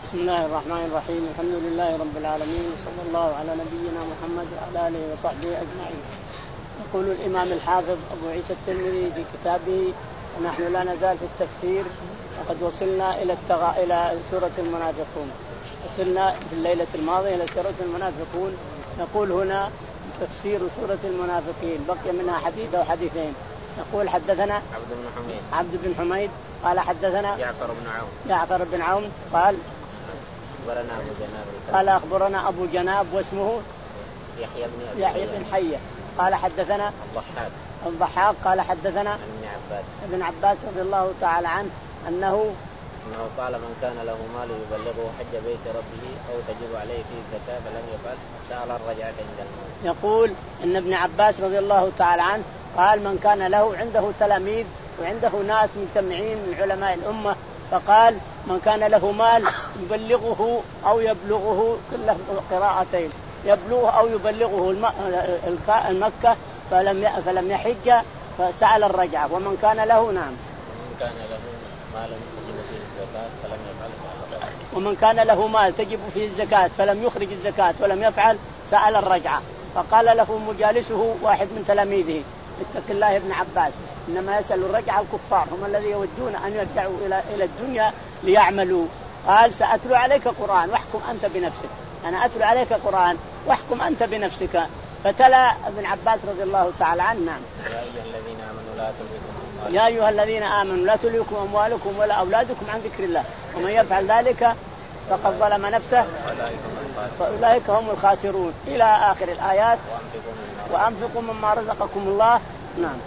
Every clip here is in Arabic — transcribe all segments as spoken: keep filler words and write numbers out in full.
بسم الله الرحمن الرحيم. الحمد لله رب العالمين، وصلى الله على نبينا محمد وعلى آله وصحبه أجمعين. يقول الإمام الحافظ أبو عيسى الترمذي في كتابه: ونحن لا نزال في التفسير، وقد وصلنا إلى التغ... إلى سورة المنافقون. وصلنا في الليلة الماضية إلى سورة المنافقون. نقول هنا تفسير سورة المنافقين، بقي منها حديث أو حديثين. نقول حدثنا عبد بن حميد عبد بن حميد قال حدثنا جعفر بن عون جعفر بن عون قال أخبرنا أبو جناب قال أخبرنا أبو جناب واسمه يحيى بن يحيى بن حية قال حدثنا الضحاك الضحاك قال حدثنا عن ابن عباس ابن عباس رضي الله تعالى عنه أنه أنه قال: من كان له مال يبلغه حج بيت ربه أو تجب عليه فيه الزكاة فلم يفعل سأل الرجعة عند الموت. يقول إن ابن عباس رضي الله تعالى عنه قال: من كان له عنده تلاميذ وعنده ناس مجتمعين من علماء الأمة، فقال: من كان له مال يبلغه أو يبلغه، كله قراءتين، يبلغه أو يبلغه المكة فلم فلم يحج فسأل الرجعة. ومن كان له نعم ومن كان له مال تجب فيه الزكاة فلم يفعل سأل الرجعة. ومن كان له مال تجب فيه الزكاة فلم يخرج الزكاة ولم يفعل سأل الرجعة. فقال له مجالسه واحد من تلاميذه: اتق الله يا ابن عباس، إنما يسأل الرجعة الكفار، هم الذين يودون أن يرجعوا إلى إلى الدنيا ليعملوا. قال: سأتلو عليك قرآن واحكم أنت بنفسك، أنا أتلو عليك قرآن واحكم أنت بنفسك. فتلا ابن عباس رضي الله تعالى عنه: نعم. يا أيها الذين آمنوا لا تلهكم يا أيها الذين آمنوا لا تلهكم أموالكم ولا أولادكم عن ذكر الله، ومن يفعل ذلك فقد ظلم نفسه فأولئك هم الخاسرون، إلى آخر الآيات. وأنفقوا مما رزقكم الله نعم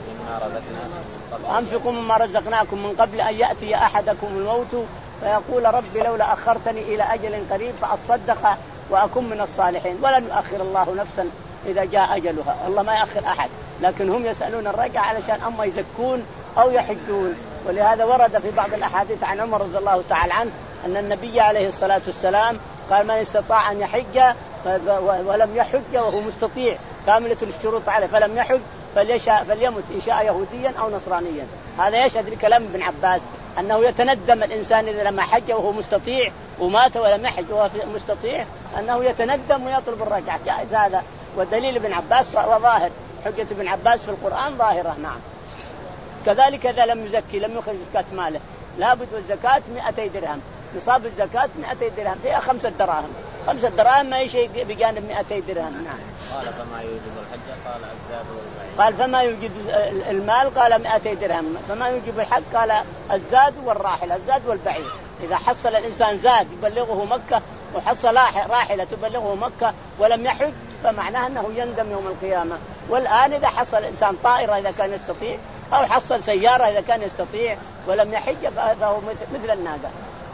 وأنفقوا مما رزقناكم من قبل أن يأتي أحدكم الموت فيقول: رب لولا أخرتني إلى أجل قريب فأصدق وأكون من الصالحين. ولن يؤخر الله نفسا إذا جاء أجلها، الله ما يأخر أحد، لكن هم يسألون الرجعة علشان أما يزكون أو يحجون. ولهذا ورد في بعض الأحاديث عن عمر رضي الله تعالى عنه أن النبي عليه الصلاة والسلام قال: من استطاع أن يحج ولم يحج وهو مستطيع كاملة الشروط عليه فلم يحج فليشاء فليمت إن شاء يهوديا أو نصرانيا. هذا يشهد لكلام ابن عباس أنه يتندم الإنسان إذا لما حج وهو مستطيع ومات ولم يحج وهو مستطيع، أنه يتندم ويطلب الرجعة. جائز هذا، والدليل ابن عباس وظاهر، حجة ابن عباس في القرآن ظاهرة. نعم. كذلك إذا لم يزكي لم يخرج زكاة ماله، لابد والزكاة مئتي درهم، نصاب الزكاة مئتي درهم، فيها خمسة دراهم، خمسة دراهم ما شيء بجانب مئتي درهم. نعم. قال: فما يوجب الحج؟ قال: الزاد والبعير. قال: فما يوجب المال؟ قال: مئتي درهم. فما يوجب الحج؟ قال: الزاد والراحلة، الزاد والبعير. إذا حصل الإنسان زاد يبلغه مكة وحصل راحلة تبلغه مكة ولم يحج فمعناه أنه يندم يوم القيامة. والآن إذا حصل الإنسان طائرة إذا كان يستطيع، أو حصل سيارة إذا كان يستطيع ولم يحج فهو مثل الناقة،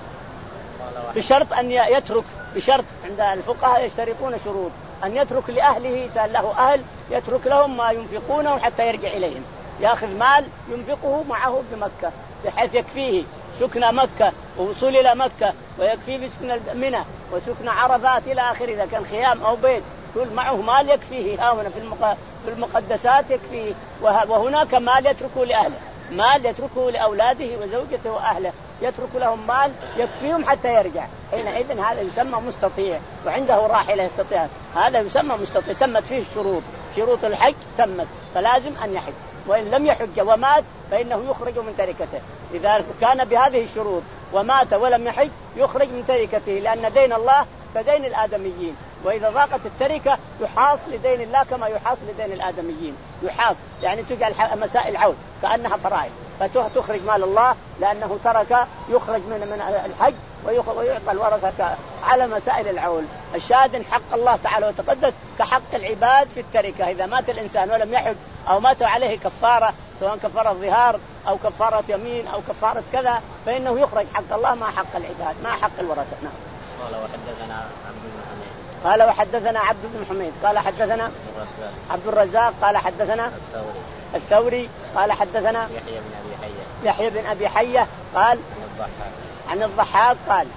بشرط أن يترك، بشرط عند الفقهاء يشترطون شروط: أن يترك لأهله، كان له أهل يترك لهم ما ينفقونه حتى يرجع إليهم، يأخذ مال ينفقه معه بمكة بحيث يكفيه سكن مكة ووصول إلى مكة، ويكفيه سكن منى وسكن عرفات إلى آخر. إذا كان خيام أو بيت كل معه مال يكفيه، ها هنا في المقدسات يكفيه، وهناك مال يتركه لأهله، مال يتركه لأولاده وزوجته وأهله، يترك لهم مال يكفيهم حتى يرجع. حينئذ هذا يسمى مستطيع، وعنده راحلة يستطيع، هذا يسمى مستطيع، تمت فيه الشروط، شروط الحج تمت، فلازم أن يحج. وإن لم يحج ومات فإنه يخرج من تركته. إذا كان بهذه الشروط ومات ولم يحج يخرج من تركته، لأن دين الله كدين الآدميين، وإذا ضاقت التركة يحاص لدين الله كما يحاص لدين الآدميين، يحاص يعني تجعل مسائل عود كأنها فرائض، فتخرج مال الله لأنه ترك، يخرج من من الحج ويعطى الورثة على مسائل العول. الشاهد حق الله تعالى وتقدس كحق العباد في التركة. إذا مات الإنسان ولم يحج أو مات عليه كفارة، سواء كفارة ظهار أو كفارة يمين أو كفارة كذا، فإنه يخرج حق الله مع حق العباد مع حق الورثة. نعم. قال: وحدثنا عبد بن حميد قال وحدثنا عبد بن حميد قال حدثنا عبد الرزاق قال حدثنا الثوري الثوري قال حدثنا يحيى بن أبي حية يحيى بن أبي حية قال عن الضحاك قال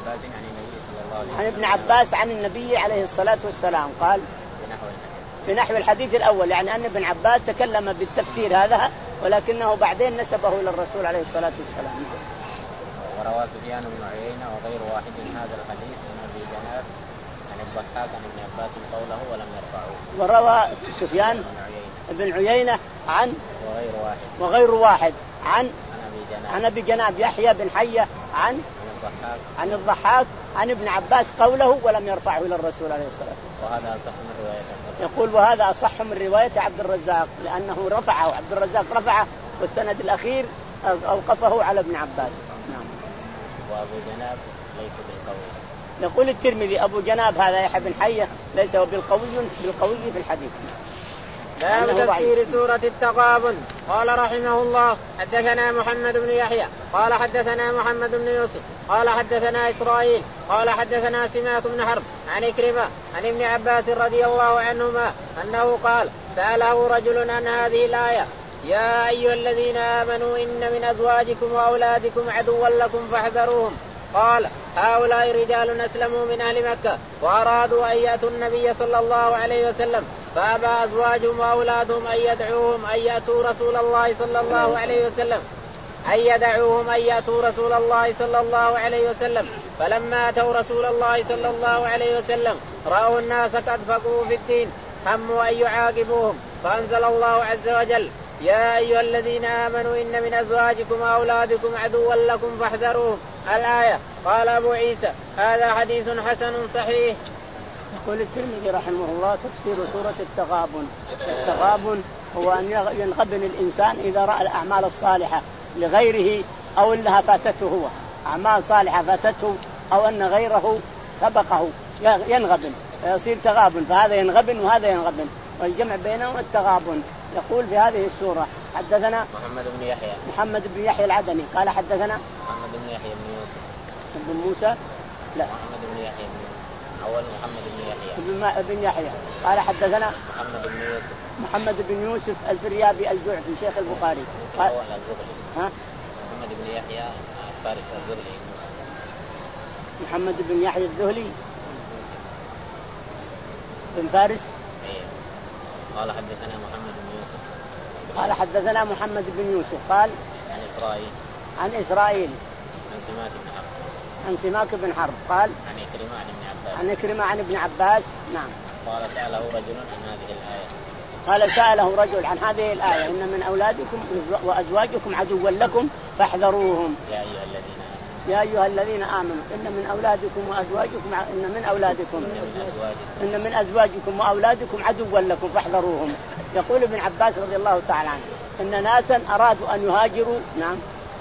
عن ابن عباس عن النبي عليه الصلاة والسلام قال في نحو الحديث الأول، يعني أن ابن عباس تكلم بالتفسير هذا ولكنه بعدين نسبه إلى الرسول عليه الصلاة والسلام. وروى سفيان بن عيينة وغير واحد من هذا الحديث عن أبي جناب عن الضحاك عن ابن عباس قوله ولم يرفعه. وروى سفيان بن عيينة عن وغير واحد وغير واحد عن عن أبي جناب يحيى بن حية عن الضحاك عن الضحاك عن ابن عباس قوله ولم يرفعه إلى الرسول عليه الصلاة والسلام. وهذا أصح من رواية يقول وهذا أصح من رواية عبد الرزاق لأنه رفعه عبد الرزاق رفعه والسند الأخير أوقفه على ابن عباس. نعم. وأبو جناب ليس بالقوي. يقول الترمذي أبو جناب هذا يحيى بن حية ليس هو بالقوي بالقوي في الحديث. باب تفسير سورة التغابن. قال رحمه الله حدثنا محمد بن يحيى قال حدثنا محمد بن يوسف قال حدثنا إسرائيل قال حدثنا سماك بن حرب عن إكرمة عن ابن عباس رضي الله عنهما أنه قال سأله رجل عن هذه الآية يا أيها الذين آمنوا إن من أزواجكم وأولادكم عدوا لكم فاحذروهم. قال هؤلاء رجال أسلموا من أهل مكة وأرادوا أن يأتوا النبي صلى الله عليه وسلم فأبى أزواجهم وأولادهم أن يدعوهم أن يأتوا رسول الله صلى الله عليه وسلم أن يدعوهم أن يأتوا رسول الله صلى الله عليه وسلم. فلما أتوا رسول الله صلى الله عليه وسلم رأوا الناس قد فقهوا في الدين هموا أن يعاقبوهم فأنزل الله عز وجل يا أيها الذين آمنوا إن من أزواجكم وأولادكم عدوا لكم فاحذروهم الآية. قال أبو عيسى هذا حديث حسن صحيح. يقول الترمذي رحمه الله تفسير سورة التغابن. التغابن هو أن ينغبن الإنسان إذا رأى الأعمال الصالحة لغيره أو أنها فاتته هو أعمال صالحة فاتته أو أن غيره سبقه ينغبن فيصير تغابن فهذا ينغبن وهذا ينغبن والجمع بينهم التغابن. يقول في هذه السورة حدثنا محمد بن يحيى محمد بن يحيى العدني قال حدثنا محمد بن يحيى بن يوسف بن موسى لا محمد بن يحيى بن أول محمد بن يحيى بن, بن يحيى قال حدثنا محمد بن يوسف محمد بن يوسف الفريابي الجعفي شيخ البخاري. قال ها محمد بن يحيى فارس الذهلي محمد بن يحيى الذهلي بن فارس. قال حدثنا محمد بن يوسف قال حدثنا محمد بن يوسف قال عن إسرائيل عن إسرائيل عن سماك بن حرب عن سماك بن حرب قال عن إكرمة عن ابن عباس عن إكرمة عن ابن عباس. نعم. قال سأله رجل عن هذه الآية قال سأله رجل عن هذه الآية إن من أولادكم وأزواجكم عدوا لكم فاحذروهم يا أيها الذين يا أيها الذين آمنوا إن من أولادكم وأزواجكم إن من أولادكم إن من أزواجكم وأولادكم عدوا لكم فاحذروهم. يقول ابن عباس رضي الله تعالى عنه إن ناسا أرادوا أن يهاجروا نعم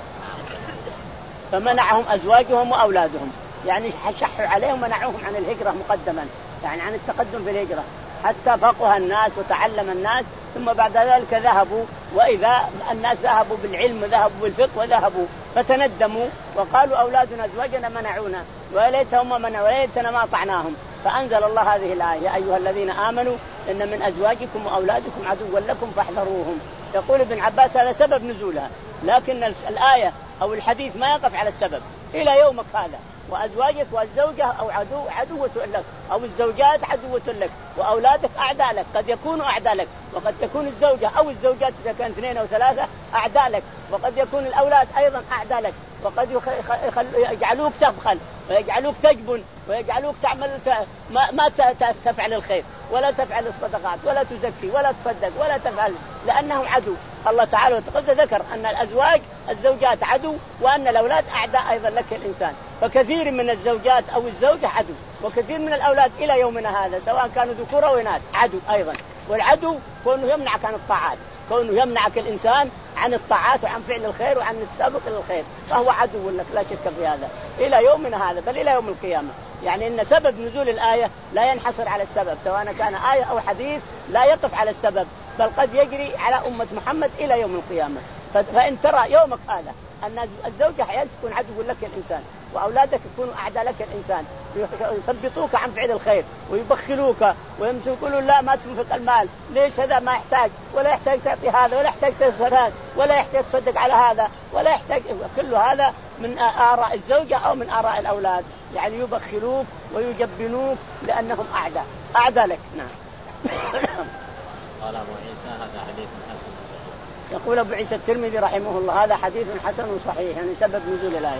فمنعهم أزواجهم وأولادهم يعني شحوا عليهم منعوهم عن الهجرة مقدما يعني عن التقدم في الهجرة حتى فقه الناس وتعلم الناس ثم بعد ذلك ذهبوا وإذا الناس ذهبوا بالعلم وذهبوا بالفقه وذهبوا فتندموا وقالوا أولادنا أزواجنا منعونا وليتهم منعوا وليتنا ما أطعناهم فأنزل الله هذه الآية يا أيها الذين آمنوا إن من أزواجكم وأولادكم عدوا لكم فاحذروهم. يقول ابن عباس هذا سبب نزولها لكن الآية أو الحديث ما يقف على السبب إلى يومك هذا وأزواجك والزوجة أو عدو عدوة لك أو الزوجات عدوة لك وأولادك أعداء لك قد يكونوا أعداء لك وقد تكون الزوجة أو الزوجات إذا كانت اثنين أو ثلاثة أعداء لك وقد يكون الأولاد أيضا أعداء لك وقد يجعلوك تبخل ويجعلوك تجبن ويجعلوك تعمل ما, ما تفعل الخير ولا تفعل الصدقات ولا تزكي ولا تصدق ولا تفعل لأنهم عدو. الله تعالى وتقدم ذكر أن الأزواج الزوجات عدو وأن الأولاد أعداء أيضا لك الإنسان فكثير من الزوجات أو الزوجة عدو وكثير من الأولاد إلى يومنا هذا سواء كانوا ذكور أو إناث عدو أيضا. والعدو كونه يمنعك عن الطاعات كونه يمنعك الإنسان عن الطاعات وعن فعل الخير وعن السابق للخير فهو عدو لك لا شك في هذا إلى يومنا هذا بل إلى يوم القيامة. يعني إن سبب نزول الآية لا ينحصر على السبب سواء كان آية أو حديث لا يقف على السبب بل قد يجري على أمة محمد إلى يوم القيامة. فإن ترى يومك هذا أن الزوجة أحيانا تكون عدو لك الإنسان وأولادك يكونوا أعداء لك الإنسان يثبطوك عن فعل الخير ويبخلوك ويقولوا لا ما تنفق المال ليش هذا ما يحتاج ولا يحتاج تعطي هذا ولا يحتاج تذكر هذا ولا يحتاج تصدق على هذا ولا يحتاج كل هذا من آراء الزوجة أو من آراء الأولاد يعني يبخلوك ويجبنوك لأنهم أعداء أعداء لك. نعم. قال أبو عيسى هذا حديث حسن. يقول أبو عيسى الترمذي رحمه الله هذا حديث حسن صحيح يعني سبب نزول الآية.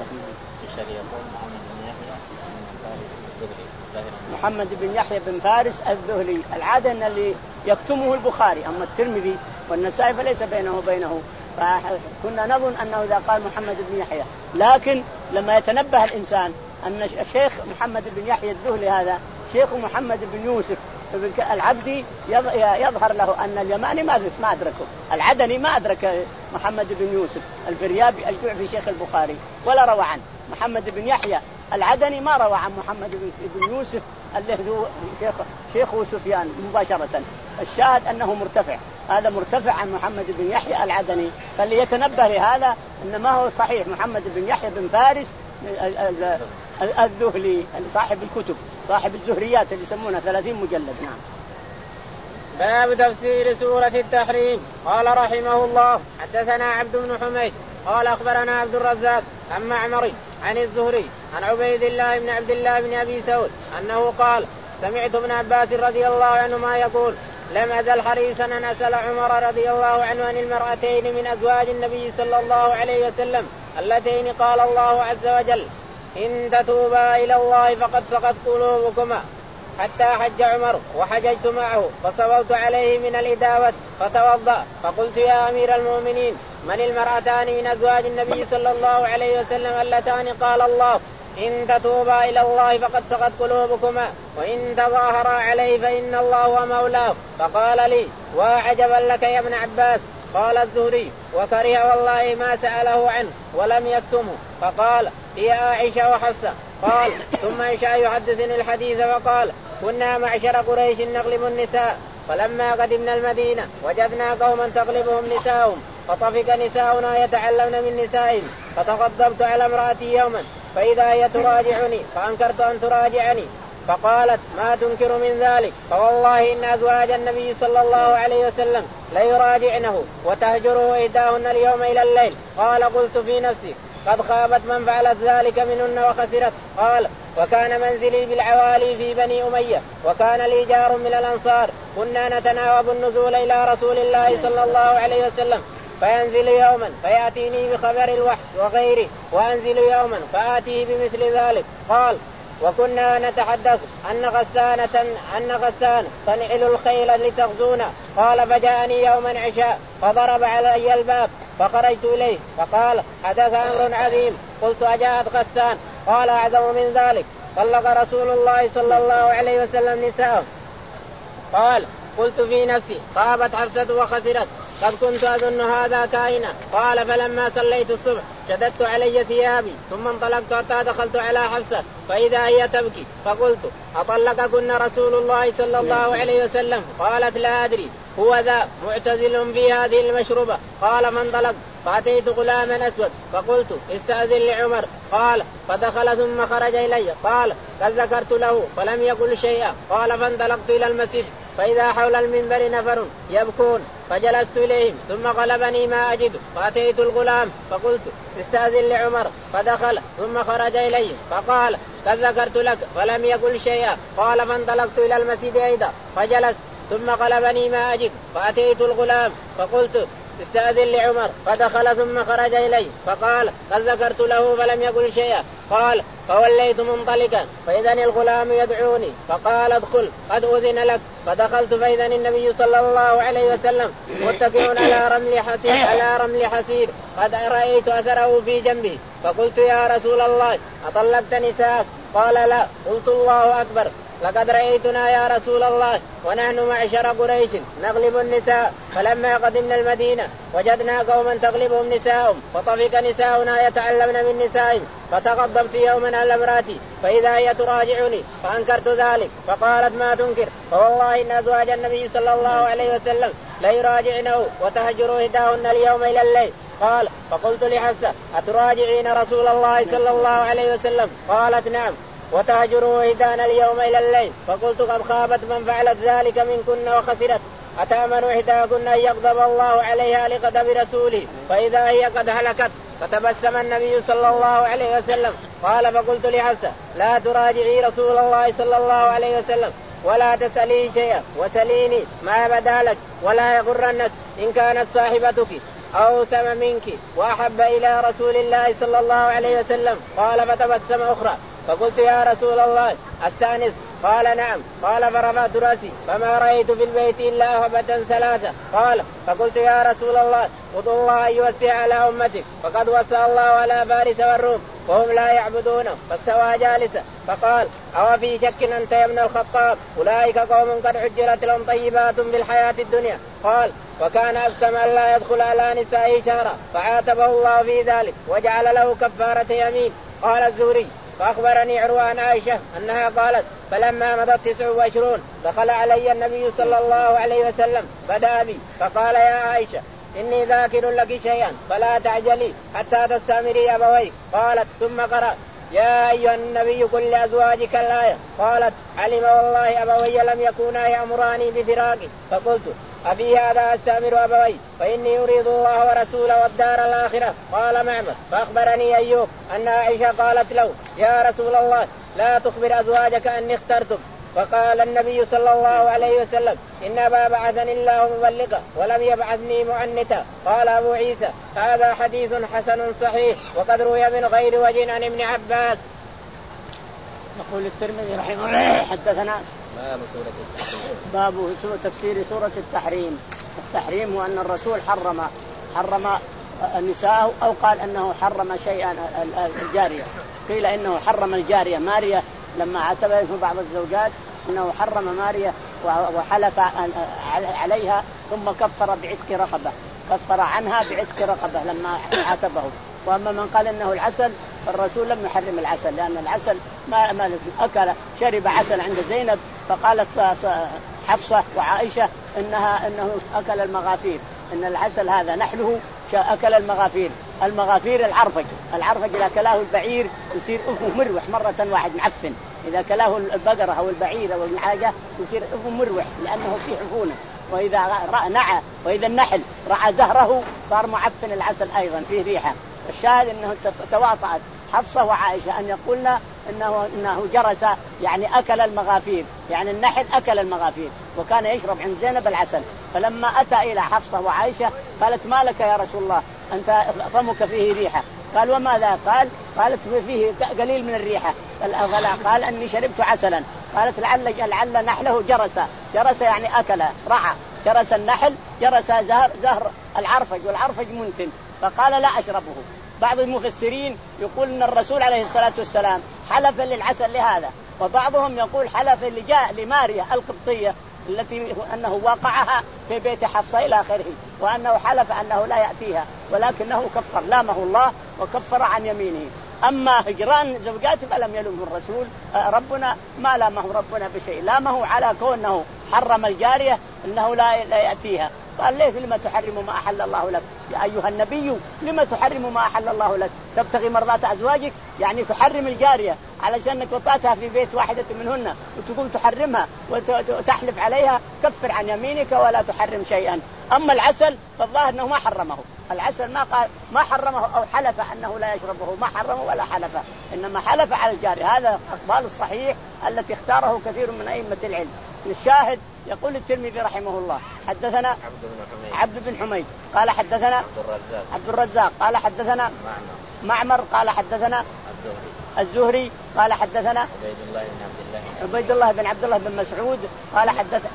محمد بن يحيى بن فارس الذهلي العدن اللي يكتمه البخاري، أما الترمذي والنسائي فليس بينه وبينه، فكنا نظن أنه إذا قال محمد بن يحيى، لكن لما يتنبه الإنسان أن الشيخ محمد بن يحيى الذهلي هذا شيخ محمد بن يوسف العبدي يظهر له أن اليماني ما أدركه، العدني ما أدرك محمد بن يوسف الفريابي الجوع في شيخ البخاري ولا روى عنه. محمد بن يحيى العدني ما روى عن محمد بن يوسف الذي هو شيخ شيخه سفيان مباشرة. الشاهد أنه مرتفع، هذا مرتفع عن محمد بن يحيى العدني، فاللي يتنبه لهذا أن ما هو صحيح محمد بن يحيى بن فارس الذهلي صاحب الكتب صاحب الزهريات اللي يسمونها ثلاثين مجلد. نعم. باب تفسير سورة التحريم. قال رحمه الله حدثنا عبد بن حميد قال أخبرنا عبد الرزاق عن معمر عن الزهري عن عبيد الله بن عبد الله بن أبي ثور أنه قال سمعت ابن عباس رضي الله عنهما يقول لم أزل حريصا أن أسأل عمر رضي الله عنه عن المرأتين من أزواج النبي صلى الله عليه وسلم اللتين قال الله عز وجل إن تتوبا إلى الله فقد سقت قلوبكما، حتى حج عمر وحججت معه فصوبت عليه من الإداوة فتوضأ فقلت يا أمير المؤمنين من المرأتان من أزواج النبي صلى الله عليه وسلم اللتان قال الله إن تتوبا إلى الله فقد سقت قلوبكما وإن تظاهرا عليه فإن الله هو مولاه؟ فقال لي وعجبا لك يا ابن عباس. قال الزهري وكره والله ما سأله عنه ولم يكتمه، فقال هي عائشة وحفصة. قال ثم إنشأ يحدثني الحديث وقال كنا معشر قريش نغلب النساء، فلما قدمنا المدينة وجدنا قوما تغلبهم نساؤهم فطفق نساؤنا يتعلمن من نسائهم، فتغضبت على امرأتي يوما فإذا هي تراجعني فأنكرت أن تراجعني، فقالت ما تنكر من ذلك؟ فوالله إن أزواج النبي صلى الله عليه وسلم ليراجعنه وتهجره إحداهن اليوم إلى الليل. قال قلت في نفسي قد خابت من فعلت ذلك منهن وخسرت. قال وكان منزلي بالعوالي في بني أمية وكان لي جار من الأنصار كنا نتناوب النزول إلى رسول الله صلى الله عليه وسلم فينزل يوما فيأتيني بخبر الوحش وغيره وأنزل يوما فآتيه بمثل ذلك. قال وكنا نتحدث أن غسانة أن غسان تنعل الخيل لتغزونا. قال فجاءني يوما عشاء فضرب علي الباب فخرجت إليه فقال حدث أمر عظيم. قلت أجاءت غسان؟ قال أعظم من ذلك طلق رسول الله صلى الله عليه وسلم نساءه. قال قلت في نفسي خابت حفصة وخسرت قد كنت أظن هذا كائنا. قال فلما صليت الصبح شددت علي ثيابي ثم انطلقت حتى دخلت على حفصة فإذا هي تبكي فقلت أطلقكن رسول الله صلى الله عليه وسلم؟ قالت لا أدري هو ذا معتزل في هذه المشروبة. قال فانطلقت فأتيت غلاما أسود فقلت استأذن لعمر. قال فدخل ثم خرج إلي. قال قد ذكرت له فلم يقل شيئا. قال فانطلقت إلى المسجد فإذا حول المنبر نفر يبكون فجلست إليهم ثم غلبني ما أجد فأتيت الغلام فقلت استأذن لعمر فدخل ثم خرج إليه فقال قد ذكرت لك فلم يقل شيئا. قال فانطلقت إلى المسجد أيضا فجلست ثم غلبني ما أجد فأتيت الغلام فقلت استأذن لعمر فدخل ثم خرج إليه فقال قد ذكرت له فلم يقل شيئا. قال فوليت منطلقا فإذا الغلام يدعوني فقال ادخل قد أذن لك. فدخلت فإذا النبي صلى الله عليه وسلم متكئ على رمل حسير على رمل حسير قد رأيت أثره في جنبه. فقلت يا رسول الله أطلقت نساءك؟ قال لا. قلت الله أكبر لقد رأيتنا يا رسول الله ونحن معشر قريش نغلب النساء، فلما قدمنا المدينة وجدنا قوما تغلبهم نساءهم فطفق نساؤنا يتعلمن من نسائهم، فتغضبت يوما على امرأتي فإذا هي تراجعني فأنكرت ذلك. فقالت ما تنكر؟ فوالله إن أزواج النبي صلى الله عليه وسلم ليراجعنه وتهجر إحداهن اليوم إلى الليل. قال فقلت لحفصة أتراجعين رسول الله صلى الله عليه وسلم؟ قالت نعم وتهجروا إحدانا اليوم إلى الليل. فقلت قد خابت من فعلت ذلك منكن وخسرت. أتأمن إحداكن أن يغضب الله عليها لغضب رسوله فإذا هي قد هلكت؟ فتبسم النبي صلى الله عليه وسلم. قال فقلت لحفصة لا تراجعي رسول الله صلى الله عليه وسلم ولا تسألي شيئا وسليني ما بدا لك ولا يغرنك إن كانت صاحبتك أوسم منك وأحب إلى رسول الله صلى الله عليه وسلم. قال فتبسم أخرى فقلت يا رسول الله أستأنس؟ قال نعم. قال فرفعت رأسي فما رأيت في البيت إلا هبة ثلاثة. قال فقلت يا رسول الله خذ الله أن يوسع على أمتك فقد وسع الله على فارس والروم وهم لا يعبدونه. فاستوى جالسا فقال أو في شك أنت يا ابن الخطاب؟ أولئك قوم قد حجرت لهم طيبات في الحياة الدنيا. قال وكان أقسم أن لا يدخل على نسائه شهرا فعاتبه الله في ذلك وجعل له كفارة يمين. قال الزهري فأخبرني عروة عن عائشة أنها قالت فلما مضت تسع وعشرون دخل علي النبي صلى الله عليه وسلم بدأ بي فقال يا عائشة إني ذاكر لك شيئا فلا تعجلي حتى تستأمري أبويك. قالت ثم قرأ يا أيها النبي قل لأزواجك الآية. قالت علم والله أبوي لم يكونا يأمراني بفراقي. فقلت أفي هذا أستأمر أبوي فإني أريد الله ورسوله والدار الآخرة. قال معمر فأخبرني أيوب أن عائشة قالت له يا رسول الله لا تخبر أزواجك أني اخترتك. فقال النبي صلى الله عليه وسلم إن أبا بعثني الله مبلغا ولم يبعثني معنتا. قال أبو عيسى هذا حديث حسن صحيح وقد روي من غير وجه عن ابن عباس. يقول الترمذي رحمه الله حدثنا باب سورة التحريم. باب تفسير سورة التحريم. التحريم هو أن الرسول حرم حرم النساء أو قال أنه حرم شيئا الجارية. قيل إنه حرم الجارية ماريا لما عتبه بعض الزوجات أنه حرم ماريا وحلف عليها ثم كفر بعتق رقبة كفر عنها بعتق رقبة لما عاتبه. وأما من قال إنه العسل فالرسول لم يحرم العسل لأن العسل ما, ما أكل شرب عسل عند زينب فقالت حفصة وعائشة إنها إنه أكل المغافير إن العسل هذا نحله أكل المغافير. المغافير العرفج العرفج إذا كلاه البعير يصير أفه مروح مرة واحد معفن. إذا كلاه البقرة أو البعير أو النعاجة يصير أفه مروح لأنه فيه عفونة. وإذا نعى وإذا النحل رعى زهره صار معفن العسل أيضا فيه ريحة. الشاهد أنه تواطأت حفصة وعائشة أن يقولنا إنه, إنه جرس يعني أكل المغافير يعني النحل أكل المغافير وكان يشرب عند زينب العسل. فلما أتى إلى حفصة وعائشة قالت ما لك يا رسول الله أنت فمك فيه ريحة. قال وماذا؟ قال قالت فيه قليل من الريحة. قال أني شربت عسلا. قالت لعل لعل نحله جرس جرس يعني أكل رعى جرس النحل جرس زهر زهر العرفج والعرفج منتن فقال لا أشربه. بعض المفسرين يقول أن الرسول عليه الصلاة والسلام حلف للعسل لهذا وبعضهم يقول حلف لجاء لماريا القبطية التي أنه وقعها في بيت حفصة إلى آخره وأنه حلف أنه لا يأتيها ولكنه كفر لامه الله وكفر عن يمينه. أما هجران زوجات فلم يلمه الرسول ربنا ما لامه ربنا بشيء لامه على كونه حرم الجارية أنه لا, لا يأتيها. قال ليه لما تحرم ما أحل الله لك يا أيها النبي لما تحرم ما أحل الله لك تبتغي مرضات أزواجك يعني تحرم الجارية علشانك وطأتها في بيت واحدة منهن وتقوم تحرمها وتحلف عليها كفر عن يمينك ولا تحرم شيئا. أما العسل فالظاهر أنه ما حرمه العسل ما قال ما حرمه أو حلف أنه لا يشربه ما حرمه ولا حلف إنما حلف على الجارية. هذا أقوال الصحيح التي اختاره كثير من أئمة العلم. الشاهد يقول الترمذي رحمه الله حدثنا عبد بن حميد عبد بن حميد قال حدثنا عبد الرزاق عبد الرزاق قال حدثنا معمر معمر قال حدثنا الزهري قال حدثنا عبيد الله بن عبد الله عبيد الله بن عبد الله بن مسعود قال حدثنا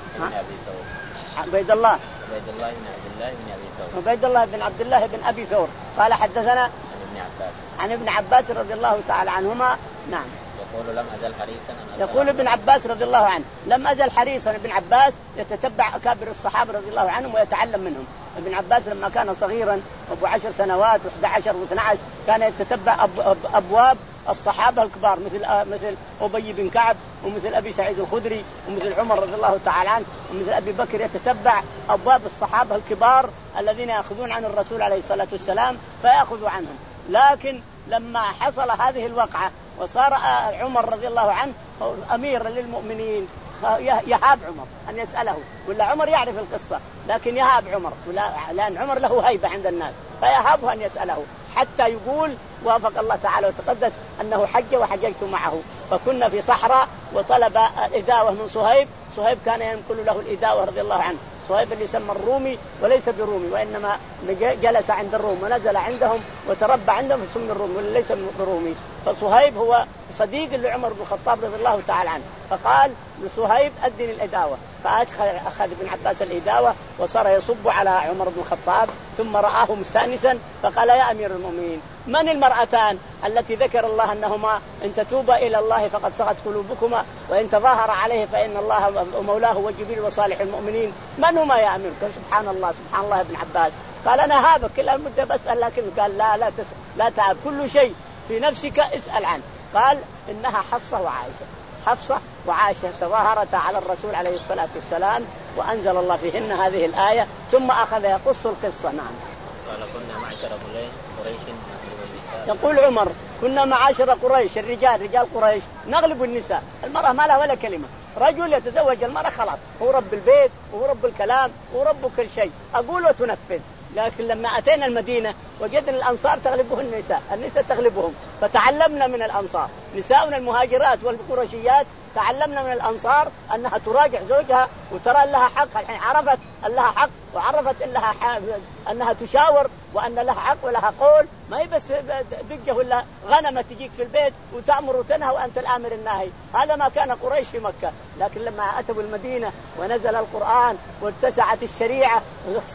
عبيد الله عبيد الله بن عبد الله بن ابي ثور عبيد الله بن عبد الله بن ابي ثور قال حدثنا عن ابن عباس عن ابن عباس رضي الله تعالى عنهما. نعم يقول لم أزل حريصا يقول ابن عباس رضي الله عنه لم أزل حريصا. ابن عباس يتتبع أكابر الصحابة رضي الله عنهم ويتعلم منهم. ابن عباس لما كان صغيرا أبو عشر سنوات وإحدى عشر واثنى عشر كان يتتبع أب أب أبواب الصحابة الكبار مثل مثل أبي بن كعب ومثل أبي سعيد الخدري ومثل عمر رضي الله تعالى عنه ومثل أبي بكر يتتبع أبواب الصحابة الكبار الذين يأخذون عن الرسول عليه الصلاة والسلام فيأخذوا عنهم. لكن لما حصل هذه الوقعة وصار عمر رضي الله عنه أمير للمؤمنين يهاب عمر أن يسأله ولا عمر يعرف القصة لكن يهاب عمر لأن عمر له هيبة عند الناس فيهابه أن يسأله حتى يقول وافق الله تعالى وتقدس أنه حج وحججت معه. فكنا في صحراء وطلب الإداوة من صهيب صهيب كان ينقل له الإداوة رضي الله عنه صهيب اللي يسمى الرومي وليس برومي، وإنما جلس عند الروم ونزل عندهم وتربى عندهم فسمي الرومي وليس برومي. فصهيب هو صديق لعمر بن الخطاب رضي الله تعالى عنه، فقال لصهيب أدني الإداوة، فأخذ ابن عباس الإداوة وصار يصب على عمر بن الخطاب، ثم رآه مستأنسا فقال يا أمير المؤمنين من المرأتان التي ذكر الله أنهما إن تتوبا إلى الله فقد صغت قلوبكما وإن تظاهر عليه فإن الله مولاه وجبريل وصالح المؤمنين، من هما يا أمير؟ قال سبحان الله سبحان الله ابن عباس. قال أنا هابك كل المدة بسأل، لكن قال لا لا تسأل لا تعب، كل شيء في نفسك اسأل عنه. قال إنها حفصة وعائشة، حفصة وعائشة تظاهرتا على الرسول عليه الصلاة والسلام وأنزل الله فيهن هذه الآية، ثم أخذ يقص القصة. نعم. قال كنا معشر قريش يقول عمر كنا معاشر قريش الرجال رجال قريش نغلب النساء، المرأة ما لها ولا كلمة، رجل يتزوج المرأة خلاص هو رب البيت وهو رب الكلام وهو رب كل شيء، أقول وتنفذ. لكن لما أتينا المدينة وجدنا الأنصار تغلبهم النساء، النساء تغلبهم، فتعلمنا من الأنصار، نساؤنا المهاجرات والقرشيات تعلمنا من الأنصار أنها تراجع زوجها وترى لها حق. الحين عرفت لها حق وعرفت لها حق أنها تشاور وأن لها حق ولها قول، ما هي بس دقة ولا غنمة تجيك في البيت وتأمر وتنهى وأنت الآمر الناهي. هذا ما كان قريش في مكة. لكن لما أتوا المدينة ونزل القرآن واتسعت الشريعة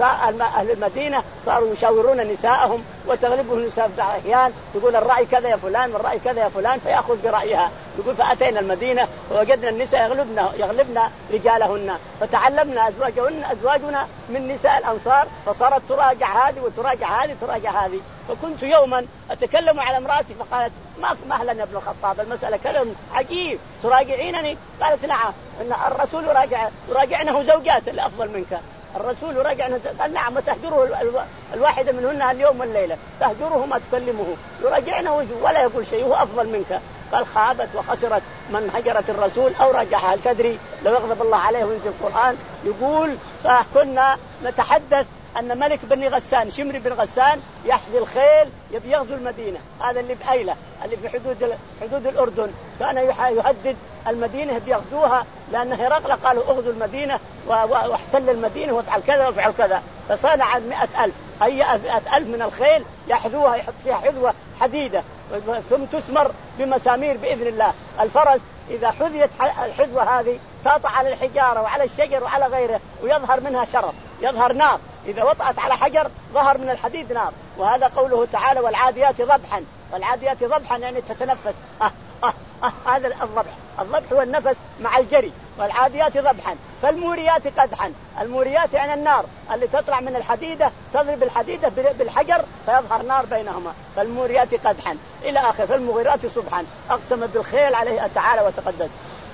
أهل المدينة صاروا يشاورون نساءهم وتغلبهم النساء في أحيان، تقول الرأي كذا يا فلان والرأي كذا يا فلان فيأخذ برأيها. يقول فأتينا المدينة ووجدنا النساء يغلبنا يغلبنا رجالهن، فتعلمنا أزواجهن أزواجنا من نساء الأنصار، فصارت تراجع هذه وتراجع هذه تراجع هذه. فكنت يوما أتكلم على امرأتي فقالت ما مهلا يا ابن الخطاب المسألة كلام عجيب تراجعينني؟ قالت نعم إن الرسول يراجع يراجعنه زوجات الأفضل منك، الرسول يراجعنه. قال نعم وتهجره الواحدة منهن اليوم والليلة، تهجره ما تكلمه يراجعنه ولا يقول شيء هو أفضل منك. قال خابت وخسرت من هجرت الرسول أو راجعها. هل تدري لو يغضب الله عليه وينزل القرآن؟ يقول فكنا نتحدث أن ملك بني غسان شمري بن غسان يحذي الخيل يبي يغزو المدينة، هذا اللي بأيلة اللي في حدود حدود الأردن، كان يهدد المدينة بيغزوها لأن هرقل قالوا اغزوا المدينة واحتل المدينة وافعل كذا وافعل كذا، فصنع مئة ألف أي مئة ألف من الخيل يحذوها يحط فيها حذوة حديدة ثم تسمر بمسامير بإذن الله. الفرس إذا حذيت الحذوة هذه تقطع على الحجارة وعلى الشجر وعلى غيره ويظهر منها شرف، يظهر نار، إذا وطأت على حجر ظهر من الحديد نار. وهذا قوله تعالى والعاديات ضبحا، والعاديات ضبحا يعني تتنفس أه أه أه هذا الضبح، الضبح هو النفس مع الجري. والعاديات ضبحا فالموريات قدحا، الموريات يعني النار اللي تطلع من الحديدة تضرب الحديدة بالحجر فيظهر نار بينهما، فالموريات قدحا إلى آخر. فالمغيرات صبحا أقسم بالخيل عليه تعالى وتقدس.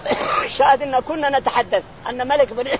شاهد إن كنا نتحدث أن ملك بني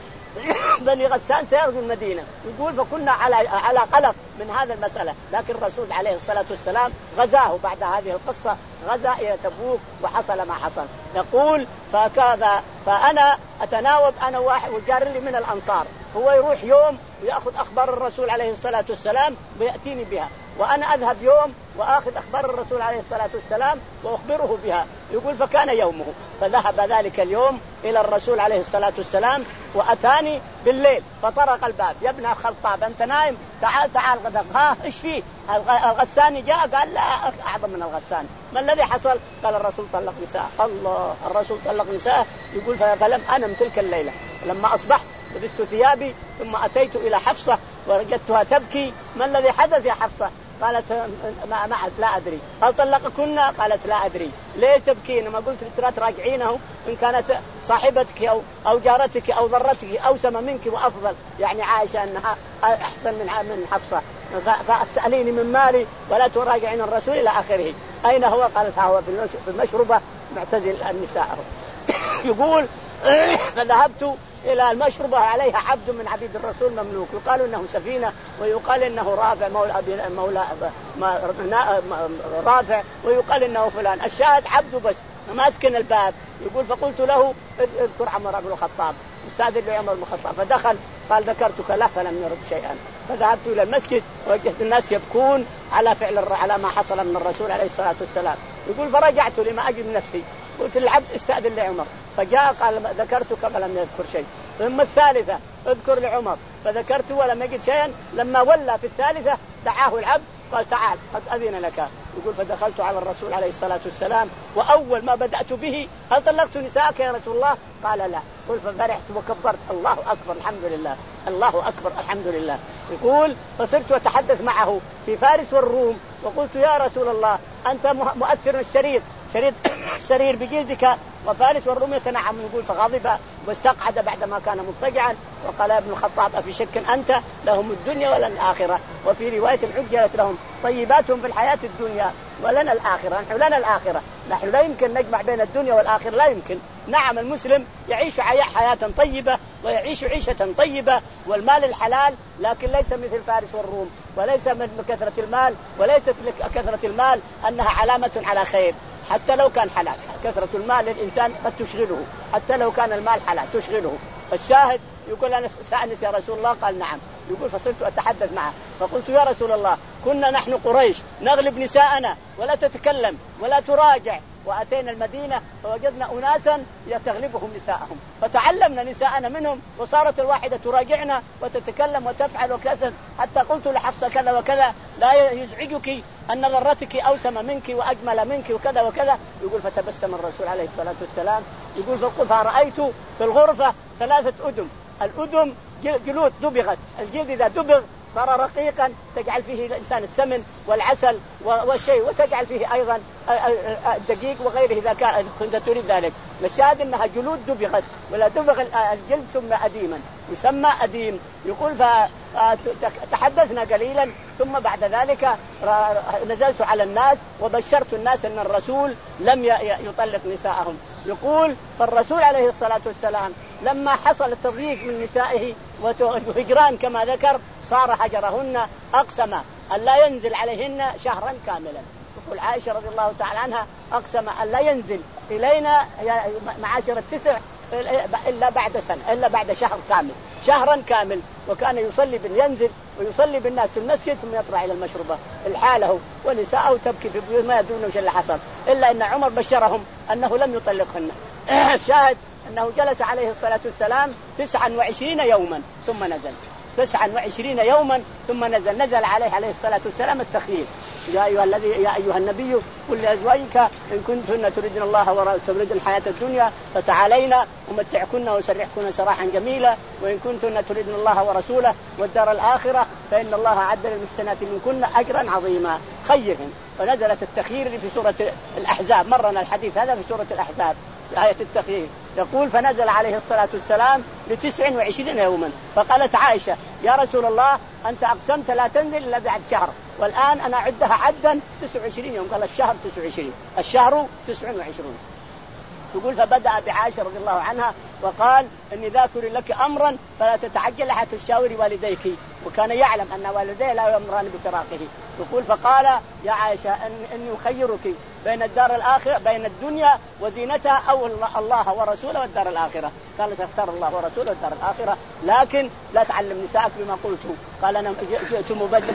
بني غسان سيغزو المدينة، يقول فكنا على على قلق من هذا المسألة. لكن الرسول عليه الصلاة والسلام غزاه بعد هذه القصة، غزا إلى تبوك وحصل ما حصل. يقول فكذا فأنا أتناوب أنا واحد وجار لي من الأنصار، هو يروح يوم ويأخذ أخبار الرسول عليه الصلاة والسلام ويأتيني بها، وأنا أذهب يوم وآخذ أخبار الرسول عليه الصلاة والسلام وأخبره بها. يقول فكان يومه، فذهب ذلك اليوم إلى الرسول عليه الصلاة والسلام وأتاني بالليل فطرق الباب، يا ابن الخطاب أنت نايم؟ تعال تعال غدا. ها إيش فيه؟ الغساني جاء؟ قال لا أعظم من الغساني. ما الذي حصل؟ قال الرسول طلق نساء. الله، الرسول طلق نساء. يقول فلم أنم تلك الليلة، لما أصبحت لبست ثيابي ثم أتيت إلى حفصة ووجدتها تبكي. ما الذي حدث يا حفصة؟ قالت ما ما لا أدري. هل طلقكنا؟ قالت لا أدري. ليش تبكين؟ ما قلت ترى تراجعينه إن كانت صاحبتك أو أو جارتك أو ضرتك أوسم منك وأفضل، يعني عائشة أنها أحسن من من حفصة، فأسأليني من مالي ولا تراجعين الرسول إلى آخره. أين هو؟ قالت هو في المشربة معتزل النساء. يقول فذهبت إلى المشربة عليها عبد من عبيد الرسول مملوك، يقال إنه سفينة ويقال إنه رافع مولى مولى رافع ويقال إنه فلان. الشاهد عبد بس ماسكن الباب. يقول فقلت له اذكر عمر بن الخطاب، استأذن لعمر بن الخطاب. فدخل قال ذكرتك له فلم يرد شيئا. فذهبت إلى المسجد ووجدت الناس يبكون على فعل على ما حصل من الرسول عليه الصلاة والسلام. يقول فرجعت لما أجد نفسي، قلت للعبد استأذن لعمر، فجاء قال ذكرتك فلم يذكر شيء. ثم الثالثة اذكر لعمر، فذكرت ولم يجد شيئا. لما ولى في الثالثة دعاه العبد قال تعال قد أذن لك. يقول فدخلت على الرسول عليه الصلاة والسلام وأول ما بدأت به هل طلقت نساءك يا رسول الله؟ قال لا. قل ففرحت وكبرت الله أكبر الحمد لله الله أكبر الحمد لله. يقول فصرت أتحدث معه في فارس والروم وقلت يا رسول الله أنت مؤثر الشرير شرير السرير بجلدك وفارس والروم يتنعم. يقول فغضب واستقعد بعدما كان مضطجعا وقال ابن الخطاب أفي شك أنت لهم الدنيا ولن الآخرة. وفي رواية عجلت لهم طيباتهم في الحياة الدنيا ولنا الآخرة. نحن لنا الآخرة، نحن لا يمكن نجمع بين الدنيا والآخرة لا يمكن. نعم المسلم يعيش حياة طيبة ويعيش عيشة طيبة والمال الحلال، لكن ليس مثل فارس والروم وليس من كثرة المال وليست كثرة المال أنها علامة على خير حتى لو كان حلال. كثرة المال للإنسان قد تشغله حتى لو كان المال حلال تشغله. الشاهد يقول أنا سأنس يا رسول الله قال نعم. يقول فصرت أتحدث معه فقلت يا رسول الله كنا نحن قريش نغلب نساءنا ولا تتكلم ولا تراجع، وأتينا المدينة فوجدنا أناسا يتغلبهم نساءهم فتعلمنا نساءنا منهم وصارت الواحدة تراجعنا وتتكلم وتفعل وكذا، حتى قلت لحفصة كذا وكذا لا يزعجك أن نظرتك أوسم منك وأجمل منك وكذا وكذا. يقول فتبسم الرسول عليه الصلاة والسلام يقول فرأيت في الغرفة ثلاثة أدم. الأدم جلود دبغت، الجلد إذا دبغ صار رقيقا تجعل فيه الإنسان السمن والعسل والشيء وتجعل فيه أيضا الدقيق وغيره إذا كان كنت تريد ذلك. الشاهد أنها جلود دبغت ولا دبغ الجلد ثم أديما يسمى أديم. يقول فتحدثنا قليلا ثم بعد ذلك نزلت على الناس وبشرت الناس أن الرسول لم يطلق نساءهم. يقول فالرسول عليه الصلاة والسلام لما حصل التضييق من نسائه وهجران كما ذكر صار هجرهن أقسم أن لا ينزل عليهن شهرا كاملا. تقول عائشة رضي الله تعالى عنها أقسم أن لا ينزل إلينا معاشر التسع إلا بعد سنة إلا بعد شهر كامل شهرا كامل. وكان يصلي بالينزل ويصلي بالناس في المسجد ثم يطلع إلى المشربة الحاله ونساءه تبكي في بيوت ما يدرون وش اللي حصل إلا أن عمر بشرهم أنه لم يطلقهن. الشاهد أنه جلس عليه الصلاة والسلام تسعا وعشرين يوما ثم نزل تسعا وعشرين يوما ثم نزل نزل عليه عليه الصلاة والسلام التخيير يا أيها الذي يا أيها النبي قل لأزواجك إن كنتن تريدن الله ورسوله الحياة الدنيا فتعالينا أمتعكن وسرحكن سراحا جميلا وإن كنتن تريدن الله ورسوله والدار الآخرة فإن الله أعد للمحسنات منكن أجرا عظيما خيرهم. فنزلت التخيير في سورة الأحزاب مرنا الحديث هذا في سورة الأحزاب آية التخيير. يقول فنزل عليه الصلاة والسلام لتسع وعشرين يوما. فقالت عائشة يا رسول الله أنت أقسمت لا تنزل إلا بعد شهر والآن أنا عدها عدا تسع وعشرين يوم. قال الشهر تسع وعشرين الشهر تسع وعشرون. يقول فبدأ بعائشة رضي الله عنها وقال إني ذاكر لك أمرا فلا تتعجل حتى تشاوري والديك. وكان يعلم أن والديه لا يأمران بفراقه. يقول فقال يا عائشة إن إني أخيرك بين الدار الآخرة بين الدنيا وزينتها أو الله ورسوله والدار الآخرة. قالت اختار الله ورسوله والدار الآخرة لكن لا تعلم نساءك بما قلت. قال أنا جئت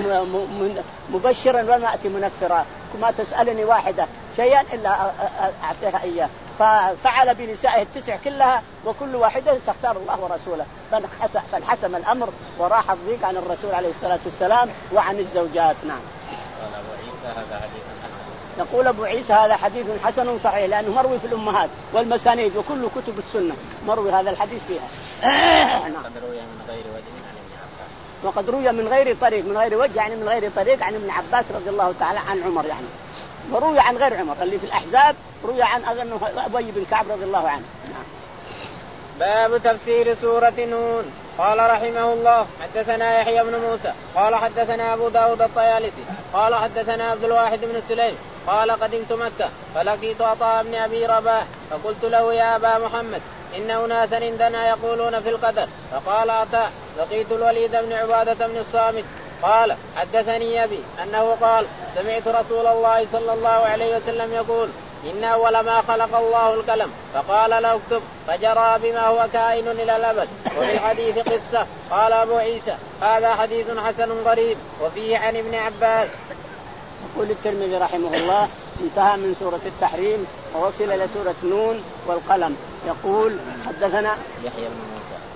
مبشرا وما أتي منفرا ما تسألني واحدة شيئا إلا أعطيها إياه. ففعل بنسائه التسع كلها وكل واحدة تختار الله ورسوله فانحسم الأمر وراح الضيق عن الرسول عليه الصلاة والسلام وعن الزوجات. نعم. قال أبو عيسى هذا حديث حسن. يقول أبو عيسى هذا حديث حسن صحيح لأنه مروي في الأمهات والمسانيد وكل كتب السنة مروي هذا الحديث فيها. وقد روي من غير وجه عن ابن عباس. وقد روي من غير طريق من غير وجه يعني من غير طريق عن ابن عباس رضي الله تعالى عن عمر يعني وروي عن غير عمر اللي في الأحزاب روي عن أظنه أبي بن كعب رضي الله عنه. نعم. باب تفسير سورة نون. قال رحمه الله حدثنا يحيى بن موسى قال حدثنا أبو داود الطيالسي قال حدثنا عبد الواحد بن سليم قال قدمت مكة فلقيت عطاء بن أبي رباح فقلت له يا أبا محمد إن أناسا عندنا يقولون في القدر. فقال عطاء لقيت الوليد بن عبادة بن الصامت قال حدثني أبي أنه قال سمعت رسول الله صلى الله عليه وسلم يقول إن أول ما خلق الله القلم فقال له اكتب فجرى بما هو كائن إلى الأبد. وفي الحديث قصة. قال أبو عيسى هذا حديث حسن غريب وفيه عن ابن عباس. يقول الترمذي رحمه الله انتهى من سورة التحريم ووصل إلى سورة نون والقلم. يقول حدثنا يحيى بن موسى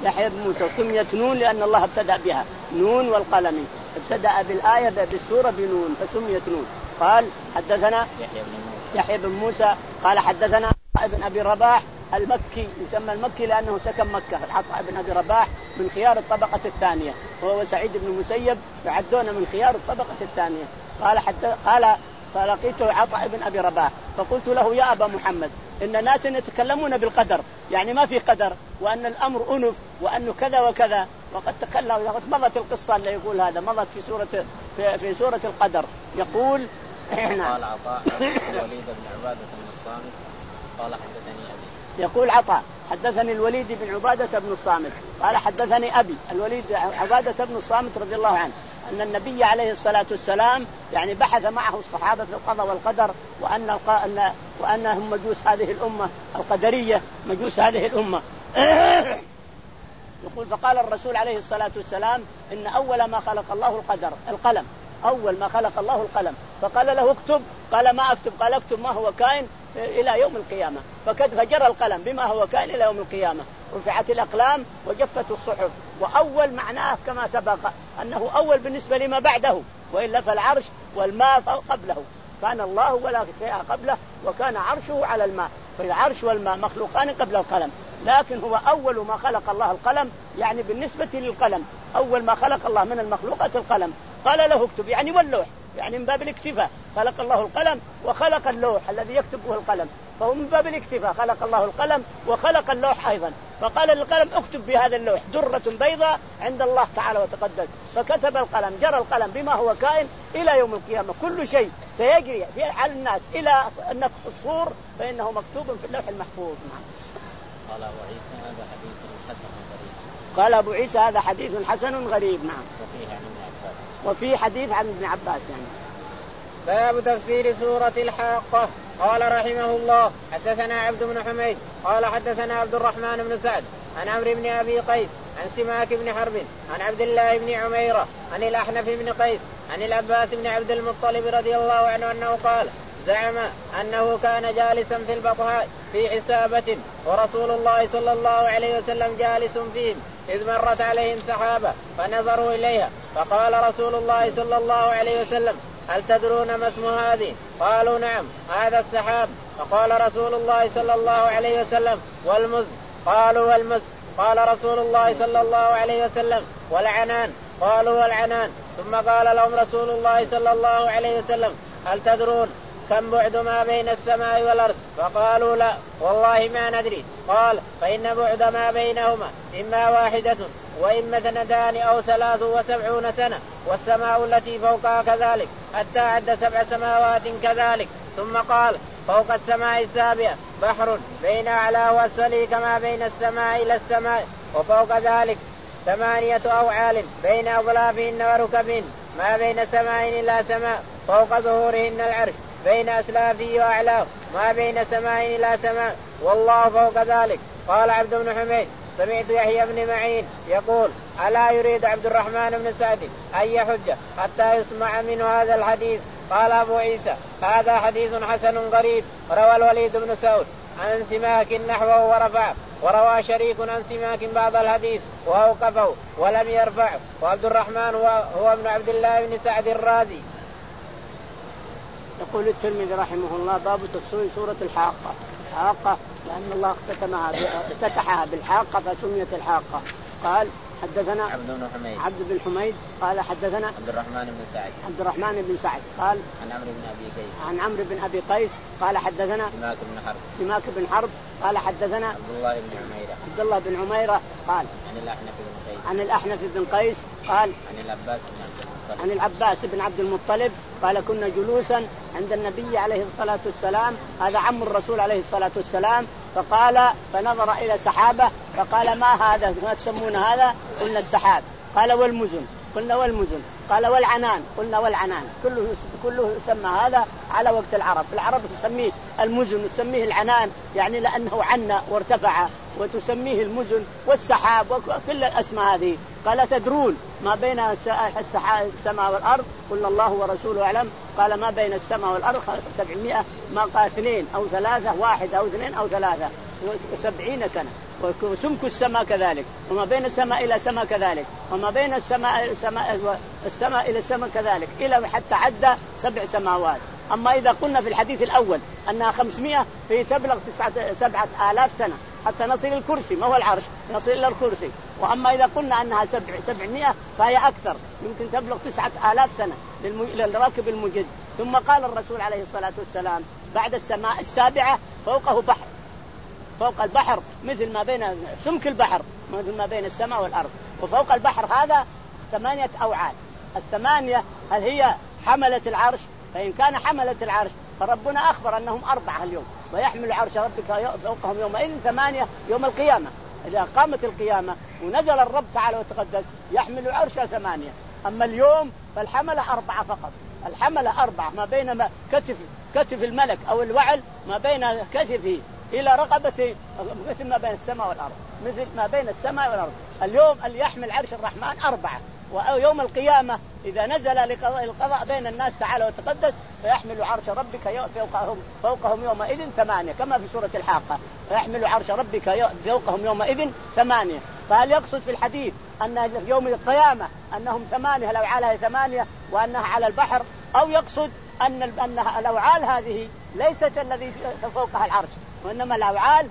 يحيى بن موسى، سميت نون لأن الله ابتدأ بها، نون والقلم، ابتدأ بالآية بالسورة بنون فسميت نون. قال حدثنا يحيى بن موسى قال حدثنا ابن أبي رباح المكي، يسمى المكي لأنه سكن مكة. عطاء بن أبي رباح من خيار الطبقة الثانية، وهو سعيد بن المسيب يعدون من خيار الطبقة الثانية. قال حتى قال فلقيته عطاء بن أبي رباح فقلت له يا أبا محمد إن ناس يتكلمون بالقدر، يعني ما في قدر، وأن الأمر أنف، وأنه كذا وكذا، وقد تكلم مضت القصة اللي يقول هذا مضت في سورة في, في سورة القدر. يقول قال عطاء الوليد بن عبادة بن الصامت قال حدثني أبي. يقول عطاء حدثني الوليد بن عبادة بن الصامت قال حدثني أبي الوليد عبادة بن الصامت رضي الله عنه أن النبي عليه الصلاة والسلام يعني بحث معه الصحابة في القضاء والقدر، وأن الق... وأنهم مجوس هذه الأمة القدرية، مجوس هذه الأمة. يقول فقال الرسول عليه الصلاة والسلام إن أول ما خلق الله القدر القلم، أول ما خلق الله القلم، فقال له اكتب، قال ما أكتب، قال اكتب ما هو كائن إلى يوم القيامة، فجرى القلم بما هو كائن إلى يوم القيامة، رفعت الأقلام وجفت الصحف. وأول معناه كما سبق أنه أول بالنسبة لما بعده، وإلا فالعرش والماء قبله، كان الله ولا شيء قبله، وكان عرشه على الماء، فالعرش والماء مخلوقان قبل القلم، لكن هو أول ما خلق الله القلم، يعني بالنسبة للقلم أول ما خلق الله من المخلوقات القلم. قال له اكتب يعني واللوح، يعني من باب الاكتفاء، خلق الله القلم وخلق اللوح الذي يكتب به القلم، فهو من باب الاكتفاء، خلق الله القلم وخلق اللوح أيضا. فقال للقلم اكتب بهذا اللوح درة بيضاء عند الله تعالى وتقدس، فكتب القلم، جرى القلم بما هو كائن إلى يوم القيامة، كل شيء سيجري على الناس إلى نفخ الصور فإنه مكتوب في اللوح المحفوظ. قال أبو عيسى هذا حديث حسن غريب. قال أبو عيسى هذا حديث حسن غريب. نعم. وفيه عن ابن عباس. وفي حديث عن ابن عباس يعني. باب تفسير سورة الحاقة. قال رحمه الله حدثنا عبد بن حميد قال حدثنا عبد الرحمن بن سعد عن عمرو بن أبي قيس عن سماك بن حرب عن عبد الله بن عميرة عن الأحنف بن قيس عن العباس بن عبد المطلب رضي الله عنه أنه قال زعم أنه كان جالسا في البطحاء في حسابة ورسول الله صلى الله عليه وسلم جالس فيهم إذ مرت عليهم سحابة فنظروا إليها فقال رسول الله صلى الله عليه وسلم هل تدرون ما اسم هذه؟ قالوا نعم هذا السحاب. فقال رسول الله صلى الله عليه وسلم والمزن؟ قالوا والمزن. قال رسول الله صلى الله عليه وسلم والعنان؟ قالوا والعنان. ثم قال لهم رسول الله صلى الله عليه وسلم هل تدرون كم بعد ما بين السماء والأرض؟ فقالوا لا والله ما ندري. قال فإن بعد ما بينهما إما واحدة وإما اثنتان أو ثلاث وسبعون سنة والسماء التي فوقها كذلك حتى عد سبع سماوات كذلك. ثم قال فوق السماء السابعة بحر بين أعلاه وأسفله كما بين السماء إلى السماء وفوق ذلك ثمانية أوعال بين أظلافهن وركبهن ما بين سماء إلى سماء فوق ظهورهن العرش بين أسلافه وأعلاه ما بين سماء إلى سماء والله فوق ذلك. قال عبد بن حميد سمعت يحيى بن معين يقول ألا يريد عبد الرحمن بن سعد أي حجة حتى يسمع منه هذا الحديث. قال أبو عيسى هذا حديث حسن غريب. روى الوليد بن سعود عن سماك نحوه ورفعه، وروى شريك عن سماك بعض الحديث وأوقفه ولم يرفعه. وعبد الرحمن هو ابن عبد الله بن سعد الرازي. يقول الترمذي رحمه الله باب تفسير سورة الحاقة. الحاقة لأن الله اختتمها افتتحها بالحاقة فسميت الحاقة. قال حدثنا عبد بن حميد عبد بن حميد قال حدثنا عبد الرحمن بن سعد عبد الرحمن بن سعد قال عن عمرو بن أبي قيس عن عمرو بن أبي قيس قال حدثنا سماك بن حرب سماك بن حرب قال حدثنا عبد الله بن عميرة عبد الله بن عميرة قال عن الأحنف بن قيس عن الأحنف بن قيس قال عن العباس بن عبد المطلب عن العباس بن عبد المطلب قال كنا جلوسا عند النبي عليه الصلاة والسلام، هذا عم الرسول عليه الصلاة والسلام، فقال فنظر إلى سحابة فقال ما هذا ما تسمون هذا؟ قلنا السحاب. قال والمزن؟ قلنا والمزن. قال والعنان؟ قلنا والعنان. كله كله يسمى هذا على وقت العرب، العرب تسميه المزن وتسميه العنان يعني لأنه عنا وارتفع، وتسميه المزن والسحاب وكل الأسماء هذه. قال تدرون ما بين السماء والأرض؟ قلنا الله ورسوله أعلم. قال ما بين السماء والأرض سبعمائة، ما قال اثنين أو ثلاثة، واحد أو اثنين أو ثلاثة وسبعين سنة وسمك السماء كذلك، وما بين السماء إلى السماء كذلك، وما بين السماء السماء السماء إلى السماء كذلك، إلى حتى عدى سبع سماوات. أما إذا قلنا في الحديث الأول أنها خمسمائة فهي تبلغ تسعة سبعة آلاف سنة حتى نصل الكرسي، ما هو العرش، نصل إلى الكرسي. وأما إذا قلنا أنها سبع سبعمائة فهي أكثر، يمكن تبلغ تسعة آلاف سنة للراكب المجد. ثم قال الرسول عليه الصلاة والسلام بعد السماء السابعة فوقه بحر، فوق البحر مثل ما بين سمك البحر مثل ما بين السماء والأرض، وفوق البحر هذا ثمانية أوعال. الثمانية هل هي حملة العرش؟ فإن كان حملة العرش فربنا أخبر أنهم أربعة اليوم، ويحمل عرش ربك فوقهم يومئذ ثمانية يوم القيامة. إذا قامت القيامة ونزل الرب تعالى وتقدس يحمل عرش ثمانية. أما اليوم فالحملة أربعة فقط، الحملة أربعة ما بين كتف كتف الملك أو الوعل، ما بين كتفه إلى رقبته مثل ما بين السماء والأرض، مثل ما بين السماء والأرض. اليوم اللي يحمل عرش الرحمن أربعة، ويوم القيامة إذا نزل لقضاء القضاء بين الناس تعالى وتقدس فيحمل عرش ربك فوقهم, فوقهم يومئذ ثمانية، كما في سورة الحاقة فيحمل عرش ربك فوقهم يومئذ ثمانية. فهل يقصد في الحديث أن يوم القيامة أنهم ثمانية، الأوعال هي ثمانية وأنها على البحر، أو يقصد أن أنها الأوعال هذه ليست الذي فوقها العرش، وإنما الأوعال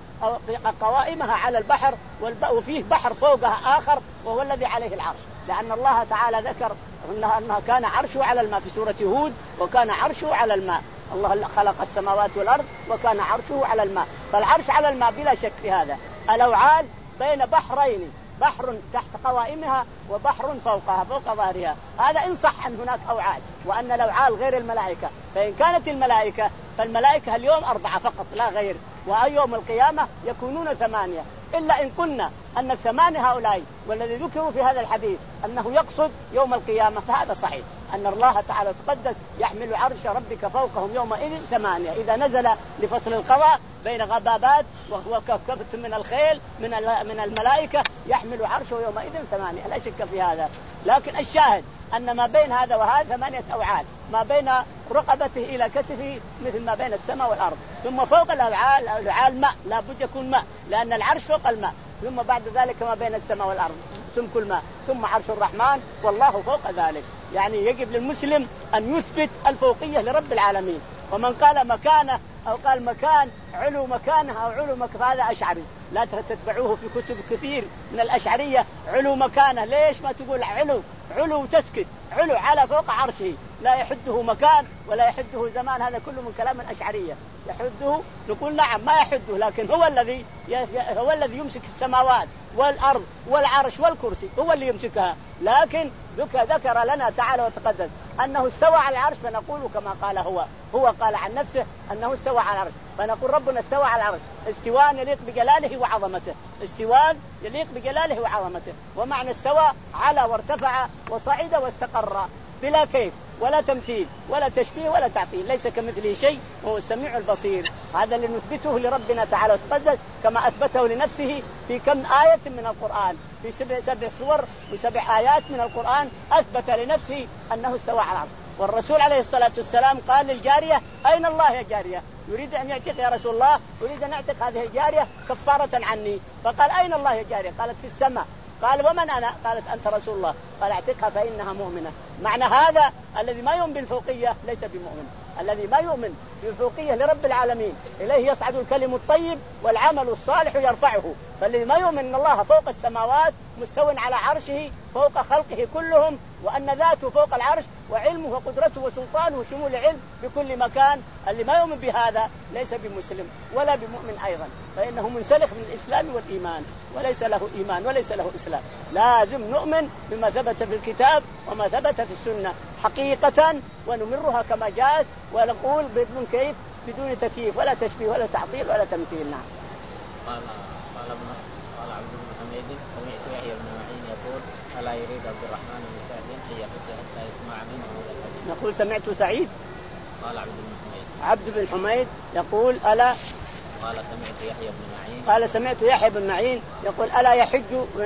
قوائمها على البحر، وفيه بحر فوقها آخر وهو الذي عليه العرش، لأن الله تعالى ذكر أنها, أنها كان عرشه على الماء في سورة هود، وكان عرشه على الماء. الله خلق السماوات والأرض وكان عرشه على الماء، فالعرش على الماء بلا شك في هذا. الأوعال بين بحرين، بحر تحت قوائمها وبحر فوقها فوق ظهرها، هذا إن صح أن هناك أوعال وأن الأوعال غير الملائكة. فإن كانت الملائكة فالملائكة اليوم أربعة فقط لا غير، ويوم القيامة يكونون ثمانية. إلا إن قلنا أن الثمانية هؤلاء والذي ذكروا في هذا الحديث أنه يقصد يوم القيامة فهذا صحيح، أن الله تعالى تقدس يحمل عرش ربك فوقهم يومئذ ثمانية، إذا نزل لفصل القضاء بين غبابات وهو كبت من الخيل من من الملائكة يحمل عرشه يومئذ ثمانية، لا شك في هذا. لكن الشاهد أن ما بين هذا وهذا ثمانية أوعال، ما بين رقبته إلى كتفه مثل ما بين السماء والأرض. ثم فوق الأوعال الأوعال ماء، لا بد يكون ماء لأن العرش فوق الماء. ثم بعد ذلك ما بين السماء والأرض سمك الماء، ثم عرش الرحمن والله فوق ذلك. يعني يجب للمسلم أن يثبت الفوقية لرب العالمين. ومن قال مكانه أو قال مكان علو مكانه أو علو مكانه فهذا أشعري، لا تتبعوه في كتب كثير من الأشعرية. علو مكانه، ليش ما تقول علو؟ علو تسكت، علو على فوق عرشه، لا يحده مكان ولا يحده زمان، هذا كله من كلام الأشعرية. يحده نقول نعم ما يحده، لكن هو الذي هو الذي يمسك السماوات والأرض والعرش والكرسي، هو اللي يمسكها. لكن ذكر لنا تعالى وتقدس أنه استوى على العرش، فنقول كما قال هو هو قال عن نفسه أنه استوى على العرش، فنقول ربنا استوى على العرش استواء يليق بجلاله وعظمته، استواء يليق بجلاله وعظمته. ومعنى استوى على وارتفع وصعد واستقر بلا كيف ولا تمثيل ولا تشبيه ولا تعطيل، ليس كمثله شيء وهو السميع البصير. هذا اللي نثبته لربنا تعالى وتقدس كما أثبته لنفسه في كم آية من القرآن، في سبع, سبع سور وسبع آيات من القرآن أثبت لنفسه أنه استوى على العرش. والرسول عليه الصلاة والسلام قال للجارية أين الله يا جارية؟ يريد أن يعتق يا رسول الله، يريد أن أعتق هذه الجارية كفارة عني. فقال أين الله يا جارية؟ قالت في السماء. قال ومن أنا؟ قالت أنت رسول الله. قال اعتقها فإنها مؤمنة. معنى هذا الذي ما يؤمن بالفوقية ليس بمؤمن، الذي ما يؤمن بالفوقية لرب العالمين إليه يصعد الكلم الطيب والعمل الصالح يرفعه. فالذي ما يؤمن أن الله فوق السماوات مستو على عرشه فوق خلقه كلهم، وأن ذاته فوق العرش وعلمه وقدرته وسلطانه وشمول علم بكل مكان، اللي ما يؤمن بهذا ليس بمسلم ولا بمؤمن أيضا، فإنه منسلخ من الإسلام والإيمان وليس له إيمان وليس له إسلام. لازم نؤمن بما ثبت في الكتاب وما ثبت في السنة حقيقة ونمرها كما جاءت، ونقول بدون كيف بدون تكييف ولا تشبيه ولا تعطيل ولا تمثيل. نعم. قال قال ابن قال عبد بن حميد سمعت يحيى بن معين يقول ألا يريد عبد الرحمن بن سعد أن يحج حتى يسمع منه هذا الحديث. نقول سمعت سعيد. قال عبد بن حميد. عبد بن حميد يقول ألا. قال سمعت يحيى بن معين. قال سمعت يحيى بن معين يقول ألا يحج من عبد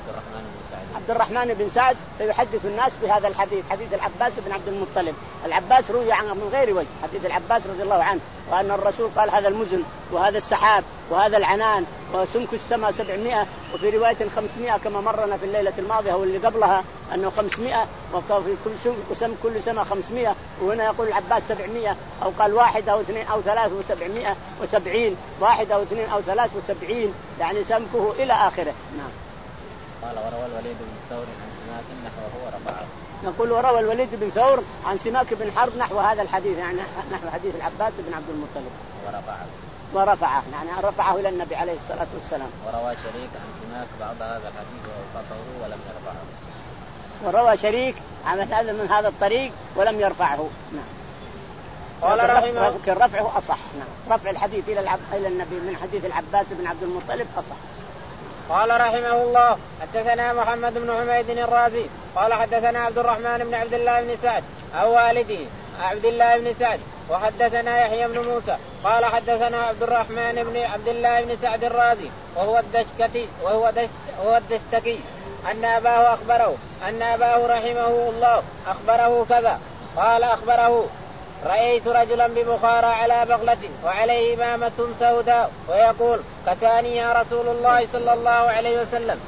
الرحمن بن سعد. عبد الرحمن بن سعد فيحدث الناس بهذا الحديث، حديث العباس بن عبد المطلب. العباس روي عنه من غير وجه، حديث العباس رضي الله عنه، وأن الرسول قال هذا المزن وهذا السحاب وهذا العنان وسمك السماء سبعمائة، وفي رواية خمسمائة كما مرنا في الليلة الماضية واللي قبلها أنه خمسمائة، وفي كل سمك كل سماء خمسمائة، وهنا يقول العباس سبعمائة، أو قال واحد أو اثنين أو ثلاث وسبعمائة وسبعين، واحد أو اثنين أو ثلاث وسبعين، يعني سمكه إلى آخره. نعم. قال وروى الوليد بن ثور عن سماك نحوه ورفعه. نقول وروى الوليد بن ثور عن سماك بن حرب نحو هذا الحديث، يعني نحو حديث العباس بن عبد المطلب. ورفعه. ورفعه يعني رفعه إلى النبي عليه الصلاة والسلام. وروى شريك عن سماك بعض هذا الحديث ووقفه ولم يرفعه. وروى شريك عن هذا من هذا الطريق ولم يرفعه. نعم. قال رحمه لكن رفعه أصح. نعم. رفع الحديث إلى العب... إلى النبي من حديث العباس بن عبد المطلب أصح. قال رحمه الله حدثنا محمد بن حميد الرازي قال حدثنا عبد الرحمن بن عبد الله بن سعد أو والده عبد الله بن سعد وحدثنا يحيى بن موسى قال حدثنا عبد الرحمن بن عبد الله بن سعد الرازي وهو الدشكتي وهو دشت وهو الدشتكي أن أباه أخبره أن أباه رحمه الله أخبره كذا قال أخبره رأيت رجلا ببخارى على بغلة وعليه إمامة سوداء ويقول كسانيها رسول الله صلى الله عليه وسلم.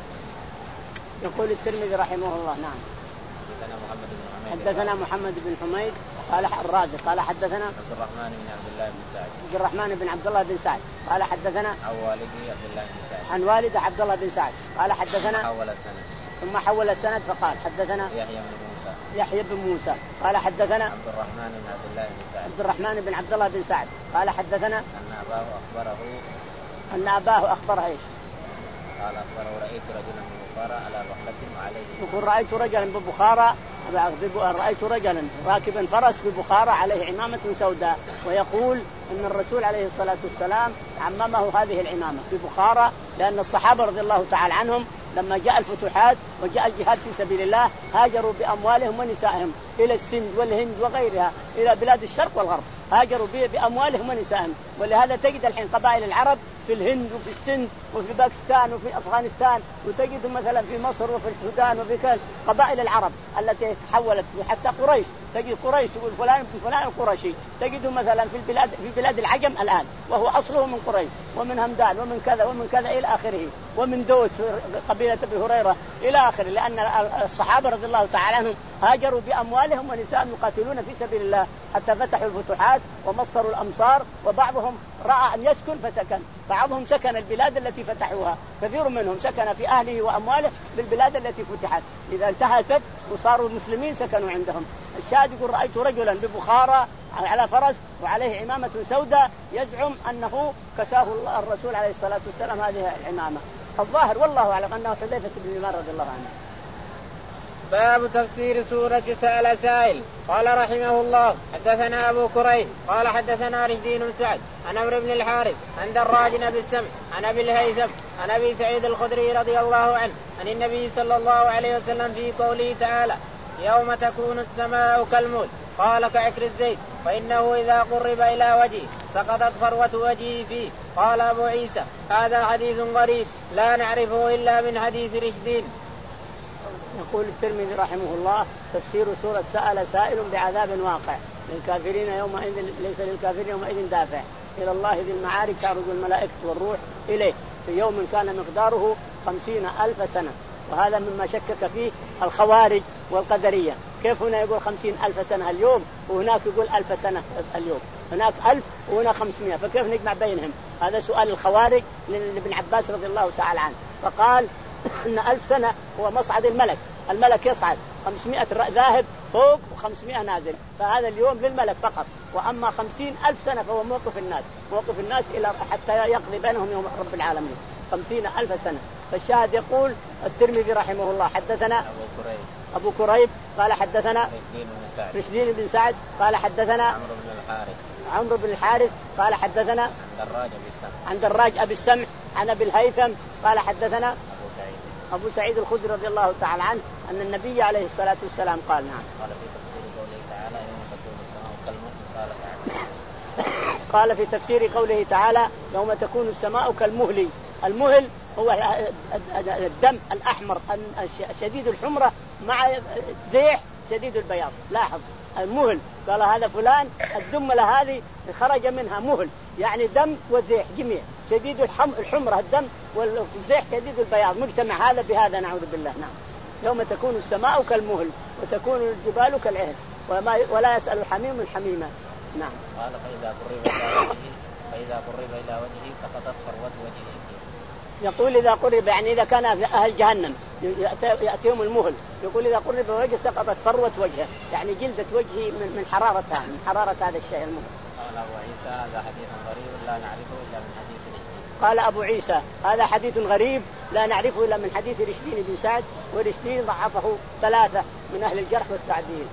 يقول الترمذي رحمه الله. نعم. حدثنا محمد بن حميد حدثنا محمد بن حميد قال الرازي قال حدثنا عبد الرحمن بن عبد الله بن سعد عبد الرحمن بن عبد الله بن سعد قال حدثنا عن والده عبد الله بن سعد عن والد عبد الله بن سعد قال حدثنا حول السند ثم حول السند فقال حدثنا يحيى بن موسى يحيى بن موسى قال حدثنا عبد الرحمن بن عبد الله بن سعد عبد الرحمن بن عبد الله بن سعد قال حدثنا أن أباه أخبره أن أباه أخبره إيش؟ قال أخبره رأيت رجلا من بخارى على بغلة وعليه يقول رأيت رجلا ببخارى رأيت رجلا راكبا فرس ببخارى عليه عمامة سوداء ويقول إن الرسول عليه الصلاة والسلام عممه هذه العمامة ببخارى، لأن الصحابة رضي الله تعالى عنهم لما جاء الفتوحات وجاء الجهاد في سبيل الله هاجروا بأموالهم ونسائهم إلى السند والهند وغيرها إلى بلاد الشرق والغرب، هاجروا بأموالهم ونسائهم. ولهذا تجد الحين قبائل العرب في الهند وفي السند وفي باكستان وفي أفغانستان، وتجد مثلا في مصر وفي السودان وفي قبائل العرب التي تحولت حتى قريش، تجد قريش تقول فلان فلان القرشي، تجده مثلا في البلاد في بلاد العجم الآن وهو أصله من قريش ومن همدان ومن كذا ومن كذا إلى آخره، ومن دوس قبيلة أبي هريرة إلى آخره، لأن الصحابة رضي الله تعالى عنهم هاجروا بأموالهم ونسائهم يقاتلون في سبيل الله حتى فتحوا الفتوحات ومصروا الأمصار، وبعضهم رأى أن يسكن فسكن، بعضهم سكن البلاد التي فتحوها، كثير منهم سكن في أهله وأمواله بالبلاد التي فتحت، إذا انتهى الفتح وصاروا المسلمين سكنوا عندهم. الشاهد يقول رأيت رجلا ببخارى على فرس وعليه عمامة سوداء يزعم أنه كساه الرسول عليه الصلاة والسلام هذه العمامة. الظاهر والله أعلم أنه حذيفة بن اليمان رضي الله عنه. باب تفسير سورة سأل سائل. قال رحمه الله حدثنا أبو كريب قال حدثنا رشدين بن سعد عن عمرو بن الحارث عن دراج بن السمع عن أبي الهيثم عن أبي سعيد الخدري رضي الله عنه عن النبي صلى الله عليه وسلم في قوله تعالى يوم تكون السماء كالمهل قال كعكر الزيت فإنه إذا قرب إلى وجهه سقطت فروة وجهه فيه. قال أبو عيسى هذا حديث غريب لا نعرفه إلا من حديث رشدين. يقول الترمذي رحمه الله تفسير سورة سأل سائل بعذاب واقع للكافرين يومئذ ليس للكافرين يومئذ دافع إلى الله ذي المعارك تعرج الملائكة والروح إليه في يوم كان مقداره خمسين ألف سنة، وهذا مما شكك فيه الخوارج والقدرية. كيف هنا يقول خمسين ألف سنة اليوم وهناك يقول ألف سنة اليوم، هناك ألف وهنا خمسمائة، فكيف نجمع بينهم؟ هذا سؤال الخوارج لابن عباس رضي الله تعالى عنه، فقال إن ألف سنة هو مصعد الملك، الملك يصعد خمسمائة ذاهب فوق وخمسمائة نازل، فهذا اليوم للملك فقط. وأما خمسين ألف سنة فهو موقف الناس، موقف الناس إلى حتى يقضي بينهم يوم رب العالمين خمسين ألف سنة. فالشاهد يقول الترمذي رحمه الله حدثنا أبو كريب أبو كريب قال حدثنا رشدين بن سعد قال حدثنا عمرو بن الحارث عمرو بن الحارث قال حدثنا عن دراج أبي السمع عن دراج أبي السمع عن أبي الهيثم قال حدثنا أبو سعيد أبو سعيد الخدري رضي الله تعالى عنه أن النبي عليه الصلاة والسلام قال نعم قال في تفسير قوله تعالى يوم تكون السماء كالمهل قال في تفسير قوله تعالى يوم تكون السماء كالمهل، المهل هو الدم الأحمر شديد الحمرة مع زيح شديد البياض. لاحظ المهل قال هذا فلان الدملة هذه خرج منها مهل يعني دم وزيح جميع شديد الحمرة الدم والزيح شديد البياض مجتمع هذا بهذا نعوذ بالله. نعم يوم تكون السماء كالمهل وتكون الجبال كالعهن وما ولا يسأل حميم حميما. نعم. قال فإذا قرب إلى وجهه فإذا قرب إلى وجهه سقطت فروة وجهه. يقول إذا قرب يعني إذا كان أهل جهنم يأتيهم المهل يقول إذا قرب وجهه سقطت فروة وجهه يعني جلدة وجهه من حرارتها من حرارة هذا الشيء المهل. قال أبو عيسى هذا حديث غريب لا نعرفه إلا من حديث رشدين. قال أبو عيسى هذا حديث غريب لا نعرفه إلا من حديث رشدين بن سعد ورشدين ضعفه ثلاثة من أهل الجرح والتعديل.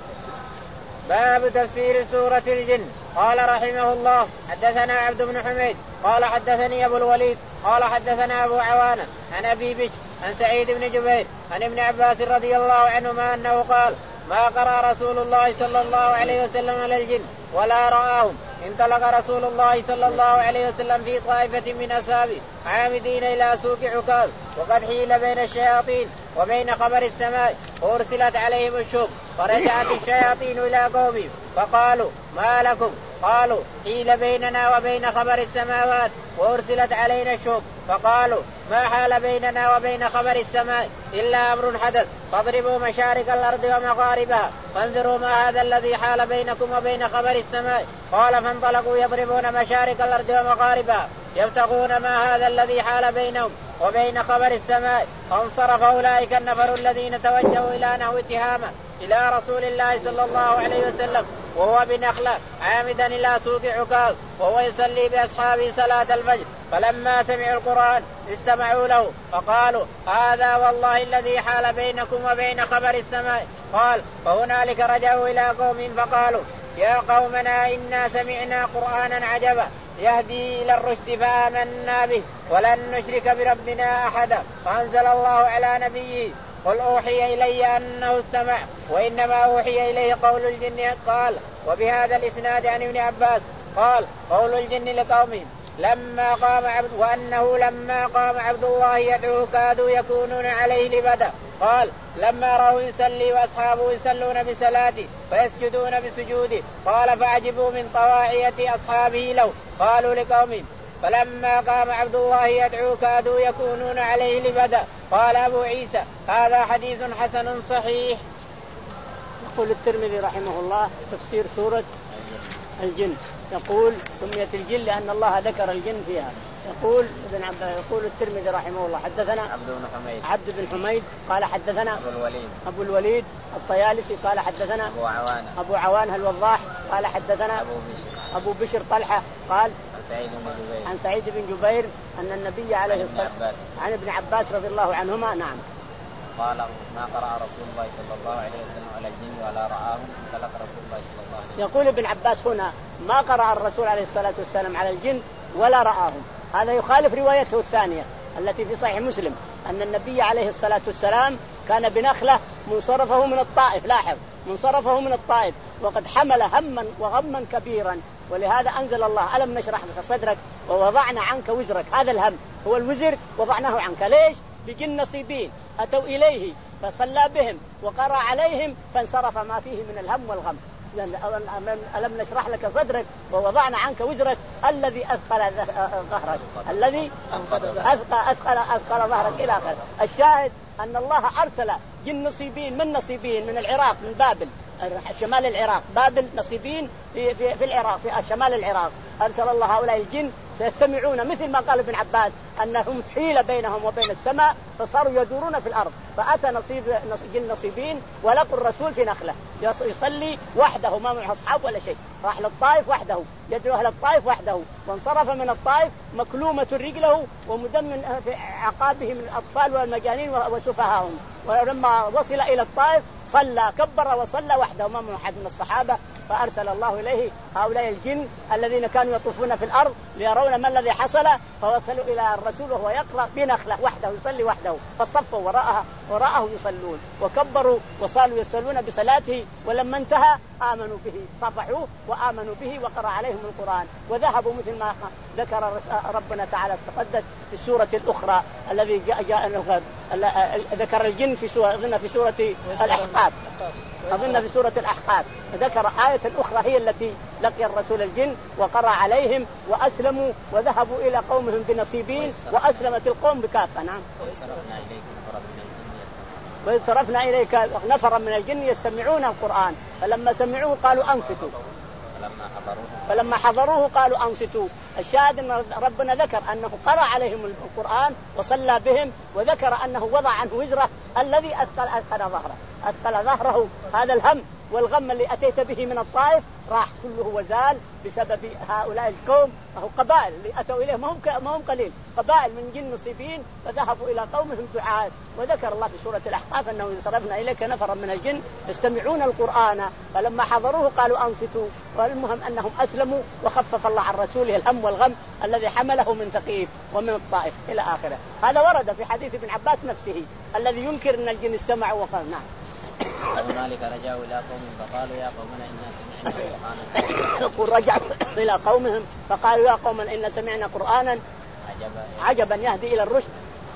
باب تفسير سورة الجن. قال رحمه الله حدثنا عبد بن حميد قال حدثني أبو الوليد قال حدثنا أبو عوانة عن أبي بشر عن سعيد بن جبير عن ابن عباس رضي الله عنهما أنه قال ما قرأ رسول الله صلى الله عليه وسلم على الجن ولا رآهم. انطلق رسول الله صلى الله عليه وسلم في طائفة من أصحابه عامدين إلى سوق عكاظ وقد حيل بين الشياطين وبين خبر السماء وأرسلت عليهم الشوك فرجعت الشياطين إلى قومهم فقالوا ما لكم؟ قالوا حيل بيننا وبين خبر السماوات وأرسلت علينا الشوك. فقالوا ما حال بيننا وبين خبر السماء إلا أمر حدث فاضربوا مشارق الأرض ومغاربها فانظروا ما هذا الذي حال بينكم وبين خبر السماء. قال فانطلقوا يضربون مشارق الأرض ومغاربها يبتغون ما هذا الذي حال بينهم وبين خبر السماء. فانصرف أولئك النفر الذين توجهوا إلى نحو تهامة إلى رسول الله صلى الله عليه وسلم وهو بنخلة عامدا إلى سوق عكاظ وهو يصلي بأصحابه صلاة الفجر. فلما سمعوا القرآن استمعوا له فقالوا هذا والله الذي حال بينكم وبين خبر السماء. قال فهنالك رجعوا إلى قوم فقالوا يا قومنا إنا سمعنا قرآنا عجبا يهدي إلى الرشد فآمنا به ولن نشرك بربنا أحدا. فأنزل الله على نبيه قل أوحي إلي أنه استمع وإنما أوحي إليه قول الجن. قال وبهذا الإسناد عن ابن عباس قال قول الجن لقومهم لما قام عبد وأنه لما قام عبد الله يدعوه كادوا يكونون عليه لبدا. قال لما رأوا يصلي وأصحابه يصلون بصلاته فيسجدون بسجوده. قال فعجبوا من طواعية أصحابه له. قالوا لقومهم فلما قام عبد الله يدعو كادوا يكونون عليه لبدا. قال أبو عيسى هذا حديث حسن صحيح. يقول الترمذي رحمه الله تفسير سورة الجن يقول سميت الجن لأن الله ذكر الجن فيها. يقول ابن عباس يقول الترمذي رحمه الله حدثنا عبد بن حميد عبد بن حميد قال حدثنا أبو الوليد أبو الوليد الطيالسي قال حدثنا أبو عوانة أبو عوانة الوضاح قال حدثنا أبو بشر أبو بشر طلحة قال عن سعيد بن جبير عن سعيد بن جبير أن النبي عليه الصلاة والسلام عن ابن عباس رضي الله عنهما. نعم. قال ما قرأ رسول الله صلى الله عليه وسلم على الجن ولا رآهم انطلق رسول الله صلى الله عليه وسلم. يقول ابن عباس هنا ما قرأ الرسول عليه الصلاة والسلام على الجن ولا رآهم. هذا يخالف روايته الثانية التي في صحيح مسلم أن النبي عليه الصلاة والسلام كان بنخلة منصرفه من الطائف. لاحظ منصرفه من الطائف وقد حمل هما وغما كبيرا ولهذا أنزل الله ألم نشرح لك صدرك ووضعنا عنك وزرك. هذا الهم هو الوزر وضعناه عنك. ليش؟ بجن نصيبين أتوا إليه فصلى بهم وقرأ عليهم فانصرف ما فيه من الهم والغم. ألم نشرح لك صدرك ووضعنا عنك وزرك الذي أثقل ظهرك الذي أثقل, أثقل, أثقل ظهرك إلى آخره. الشاهد أن الله أرسل جن نصيبين من نصيبين من العراق من بابل شمال العراق. بابل نصيبين في, في, في العراق في شمال العراق. أرسل الله هؤلاء الجن سيستمعون مثل ما قال ابن عباس أنهم حيل بينهم وبين السماء فصاروا يدورون في الأرض. فأتى نصيب جن نصيبين ولقوا الرسول في نخلة يصلي وحده ما معه أصحاب ولا شيء. راح للطائف وحده يدعو أهل الطائف وحده وانصرف من الطائف مكلومة رجله ومدمن في عقابه من الأطفال والمجانين وسفهاهم. ولما وصل إلى الطائف صلى كبر وصلى وحده ما معه أحد من الصحابة فأرسل الله إليه هؤلاء الجن الذين كانوا يطوفون في الأرض ليرون ما الذي حصل، فوصلوا إلى الرسول وهو يقرأ بنخلة وحده يصلي وحده، فصفوا وراءها وراءه يصلون وكبروا وصاروا يصلون بصلاته، ولما انتهى آمنوا به، صفحوه وآمنوا به وقرأ عليهم القرآن وذهبوا مثل ما ذكر ربنا تعالى تقدس في السورة الأخرى الذي جاء, جاء ذكر الجن في سورة أظن في سورة الأحقاف أظن في سورة الأحقاف ذكر آية أخرى هي التي لقي الرسول الجن وقرأ عليهم وأسلموا وذهبوا إلى قومهم بنصيبين وأسلمت القوم بكافة. نعم. وإذ صرفنا إليك نفرا من الجن يستمعون القرآن فلما سمعوه قالوا أنصتوا فلما حضروه قالوا أنصتوا. الشاهد أن ربنا ذكر أنه قرأ عليهم القرآن وصلى بهم، وذكر أنه وضع عنه وزره الذي أثقل أثقل ظهره أثقل ظهره هذا الهم والغم اللي أتيت به من الطائف راح كله وزال بسبب هؤلاء القوم، وهو قبائل اللي أتوا إليه ما هم ما هم قليل، قبائل من جن نصيبين فذهبوا إلى قومهم دعاة. وذكر الله في سورة الأحقاف أنه صرفنا إليك نفرا من الجن يستمعون القرآن فلما حضروه قالوا أنصتوا. والمهم أنهم أسلموا وخفف الله عن رسوله الهم والغم الذي حمله من ثقيف ومن الطائف إلى آخره. هذا ورد في حديث ابن عباس نفسه الذي ينكر أن الجن استمعوا وقال. نعم. هنالك رجعوا إلى قوم فقالوا يا قومنا إنا سمعنا قرآنا يقول رجعوا إلى قومهم فقالوا يا قومنا إنا سمعنا قرآنا عجبا, عجبا يهدي إلى الرشد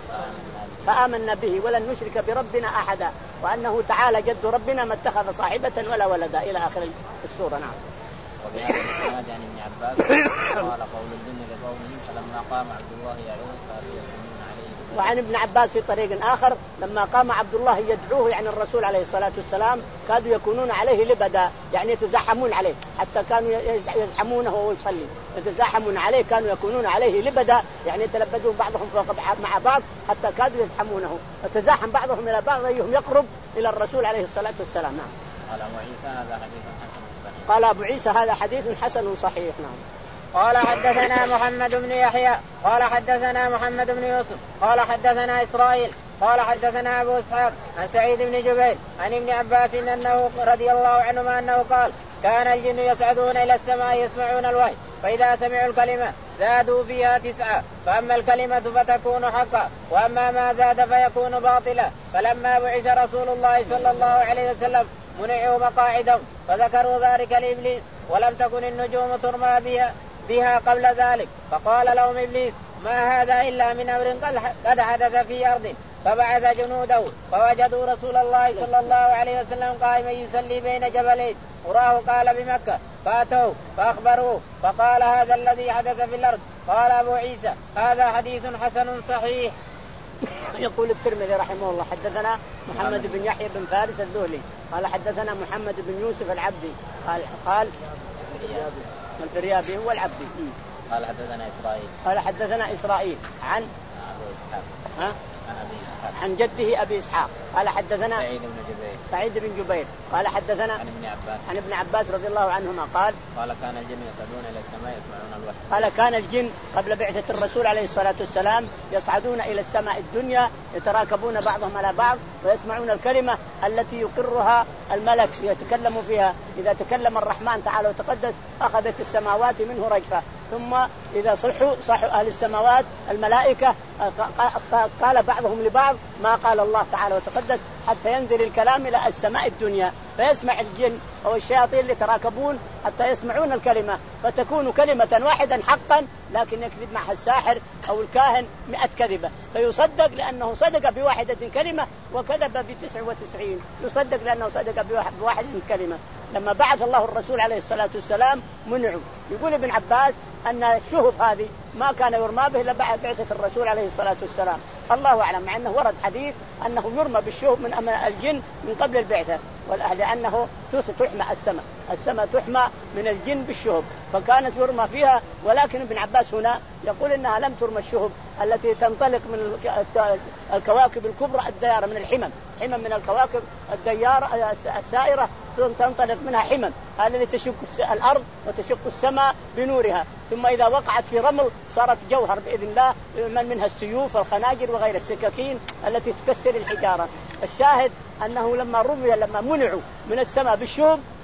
فآمنا به ولن نشرك بربنا أحدا وأنه تعالى جد ربنا ما اتخذ صاحبة ولا ولدا إلى آخر السورة. نعم. وبهذا الإسناد عن ابن عباس قال قول الجن لقومهم فلما قام عبد الله يعوذ قالوا يسلمون عليه. وعن ابن عباس في طريق آخر لما قام عبد الله يدعوه يعني الرسول عليه الصلاة والسلام كادوا يكونون عليه لبدا يعني يتزاحمون عليه حتى كانوا يزحمونه وهو يصلي يتزاحمون عليه كانوا يكونون عليه لبدا يعني يتلبدون بعضهم فوق مع بعض حتى كادوا يزحمونه وتزاحم بعضهم إلى بعض أيهم يقرب إلى الرسول عليه الصلاة والسلام. نعم. قال أبو عيسى هذا حديث حسن صحيح. قال أبو عيسى هذا حديث حسن صحيح. نعم. قال حدثنا محمد بن يحيى قال حدثنا محمد بن يوسف قال حدثنا إسرائيل قال حدثنا أبو إسحاق عن سعيد بن جبير عن ابن عباس أنه رضي الله عنهما أنه قال كان الجن يصعدون إلى السماء يسمعون الوحي فإذا سمعوا الكلمة زادوا فيها تسعة فأما الكلمة فتكون حقا وأما ما زاد فيكون باطلا. فلما بعث رسول الله صلى الله عليه وسلم منعوا مقاعدهم فذكروا ذلك لإبليس ولم تكن النجوم ترمى بها بها قبل ذلك فقال لهم إبليس ما هذا إلا من أمر قد حدث في أرض فبعث جنوده فوجدوا رسول الله صلى الله عليه وسلم قائما يصلي بين جبلين وراه قال بمكة فأتوا فأخبروه فقال هذا الذي حدث في الأرض. قال أبو عيسى هذا حديث حسن صحيح. يقول الترمذي رحمه الله حدثنا محمد بن يحيى بن فارس الذهلي قال حدثنا محمد بن يوسف العبدي قال قال الفريابي هو العبدي قال حدثنا إسرائيل قال حدثنا إسرائيل عن أبو إسحاق ها عن أبي إسحاق عن جده أبي إسحاق قال حدثنا سعيد بن جبير سعيد بن جبير قال حدثنا عن ابن عباس عن ابن عباس رضي الله عنهما قال قال كان الجن يصعدون إلى السماء يسمعون الوحي. قال كان الجن قبل بعثة الرسول عليه الصلاة والسلام يصعدون إلى السماء الدنيا يتراكبون بعضهم على بعض ويسمعون الكلمة التي يقرها الملك يتكلم فيها. إذا تكلم الرحمن تعالى وتقدس أخذت السماوات منه رجفة ثم إذا صحوا صحوا أهل السماوات الملائكة قال بعضهم لبعض ما قال الله تعالى وتقدس حتى ينزل الكلام إلى السماء الدنيا فيسمع الجن أو الشياطين اللي تراكبون حتى يسمعون الكلمة فتكون كلمة واحدا حقا لكن يكذب معها الساحر أو الكاهن مئة كذبة فيصدق لأنه صدق بواحدة كلمة وكذب بتسع وتسعين يصدق لأنه صدق بواحدة كلمة. لما بعث الله الرسول عليه الصلاة والسلام منعوا. يقول ابن عباس أن الشهب هذه ما كان يرمى به إلا بعد بعثة الرسول عليه الصلاة والسلام الله أعلم مع أنه ورد حديث أنه يرمى بالشهب من الجن من قبل البعثة لأنه تحمى السماء السماء تحمى من الجن بالشهب فكانت يرمى فيها. ولكن ابن عباس هنا يقول إنها لم ترمى الشهب التي تنطلق من الكواكب الكبرى الديارة من الحمم حمم من الكواكب الديارة السائرة تنطلق منها حمم هذه اللي تشق الأرض وتشق السماء بنورها ثم إذا وقعت في رمل صارت جوهر بإذن الله من منها السيوف والخناجر وغير السكاكين التي تكسر الحجارة. الشاهد أنه لما رمي لما منعوا من السماء بالشهب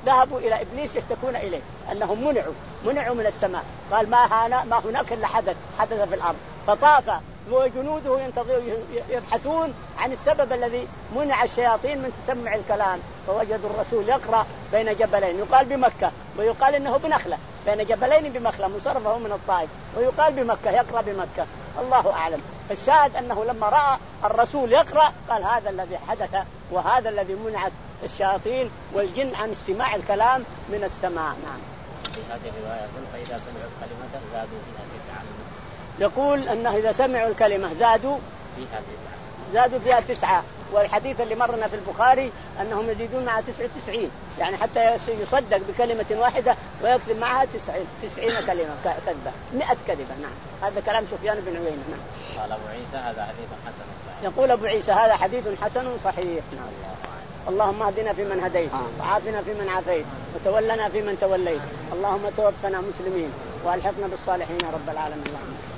ذهبوا إلى إبليس يشتكون إليه أنهم منعوا منعوا من السماء. قال ما هنا ما هناك إلا حدث حدث في الأرض. فطاف وجنوده ينتظر يبحثون عن السبب الذي منع الشياطين من تسمع الكلام، فوجدوا الرسول يقرأ بين جبلين، يقال بمكة ويقال إنه بنخلة، بين جبلين بمخلة مصرفه من الطائف، ويقال بمكة يقرأ بمكة، الله أعلم. الشاهد أنه لما رأى الرسول يقرأ قال هذا الذي حدث وهذا الذي منعت الشياطين والجن عن استماع الكلام من السماء. نعم. في هذه الرواية يقول فإذا سمعوا الكلمة زادوا فيها تسعة. يقول أنه إذا سمعوا الكلمة زادوا فيها تسعة زادوا فيها تسعة. والحديث اللي مرنا في البخاري أنهم يزيدون مع تسعة وتسعين، يعني حتى يصدق بكلمة واحدة ويكذب معها تسعين تسعين كلمة كذبة مئة كذبة. نعم، هذا كلام سفيان بن عيينة. نعم. قال أبو عيسى هذا حديث حسن صحيح. يقول أبو عيسى هذا حديث حسن صحيح. نعم. اللهم اهدنا فيمن هديت وعافنا فيمن عافيت وتولنا فيمن توليت، اللهم توفنا مسلمين والحقنا بالصالحين يا رب العالمين.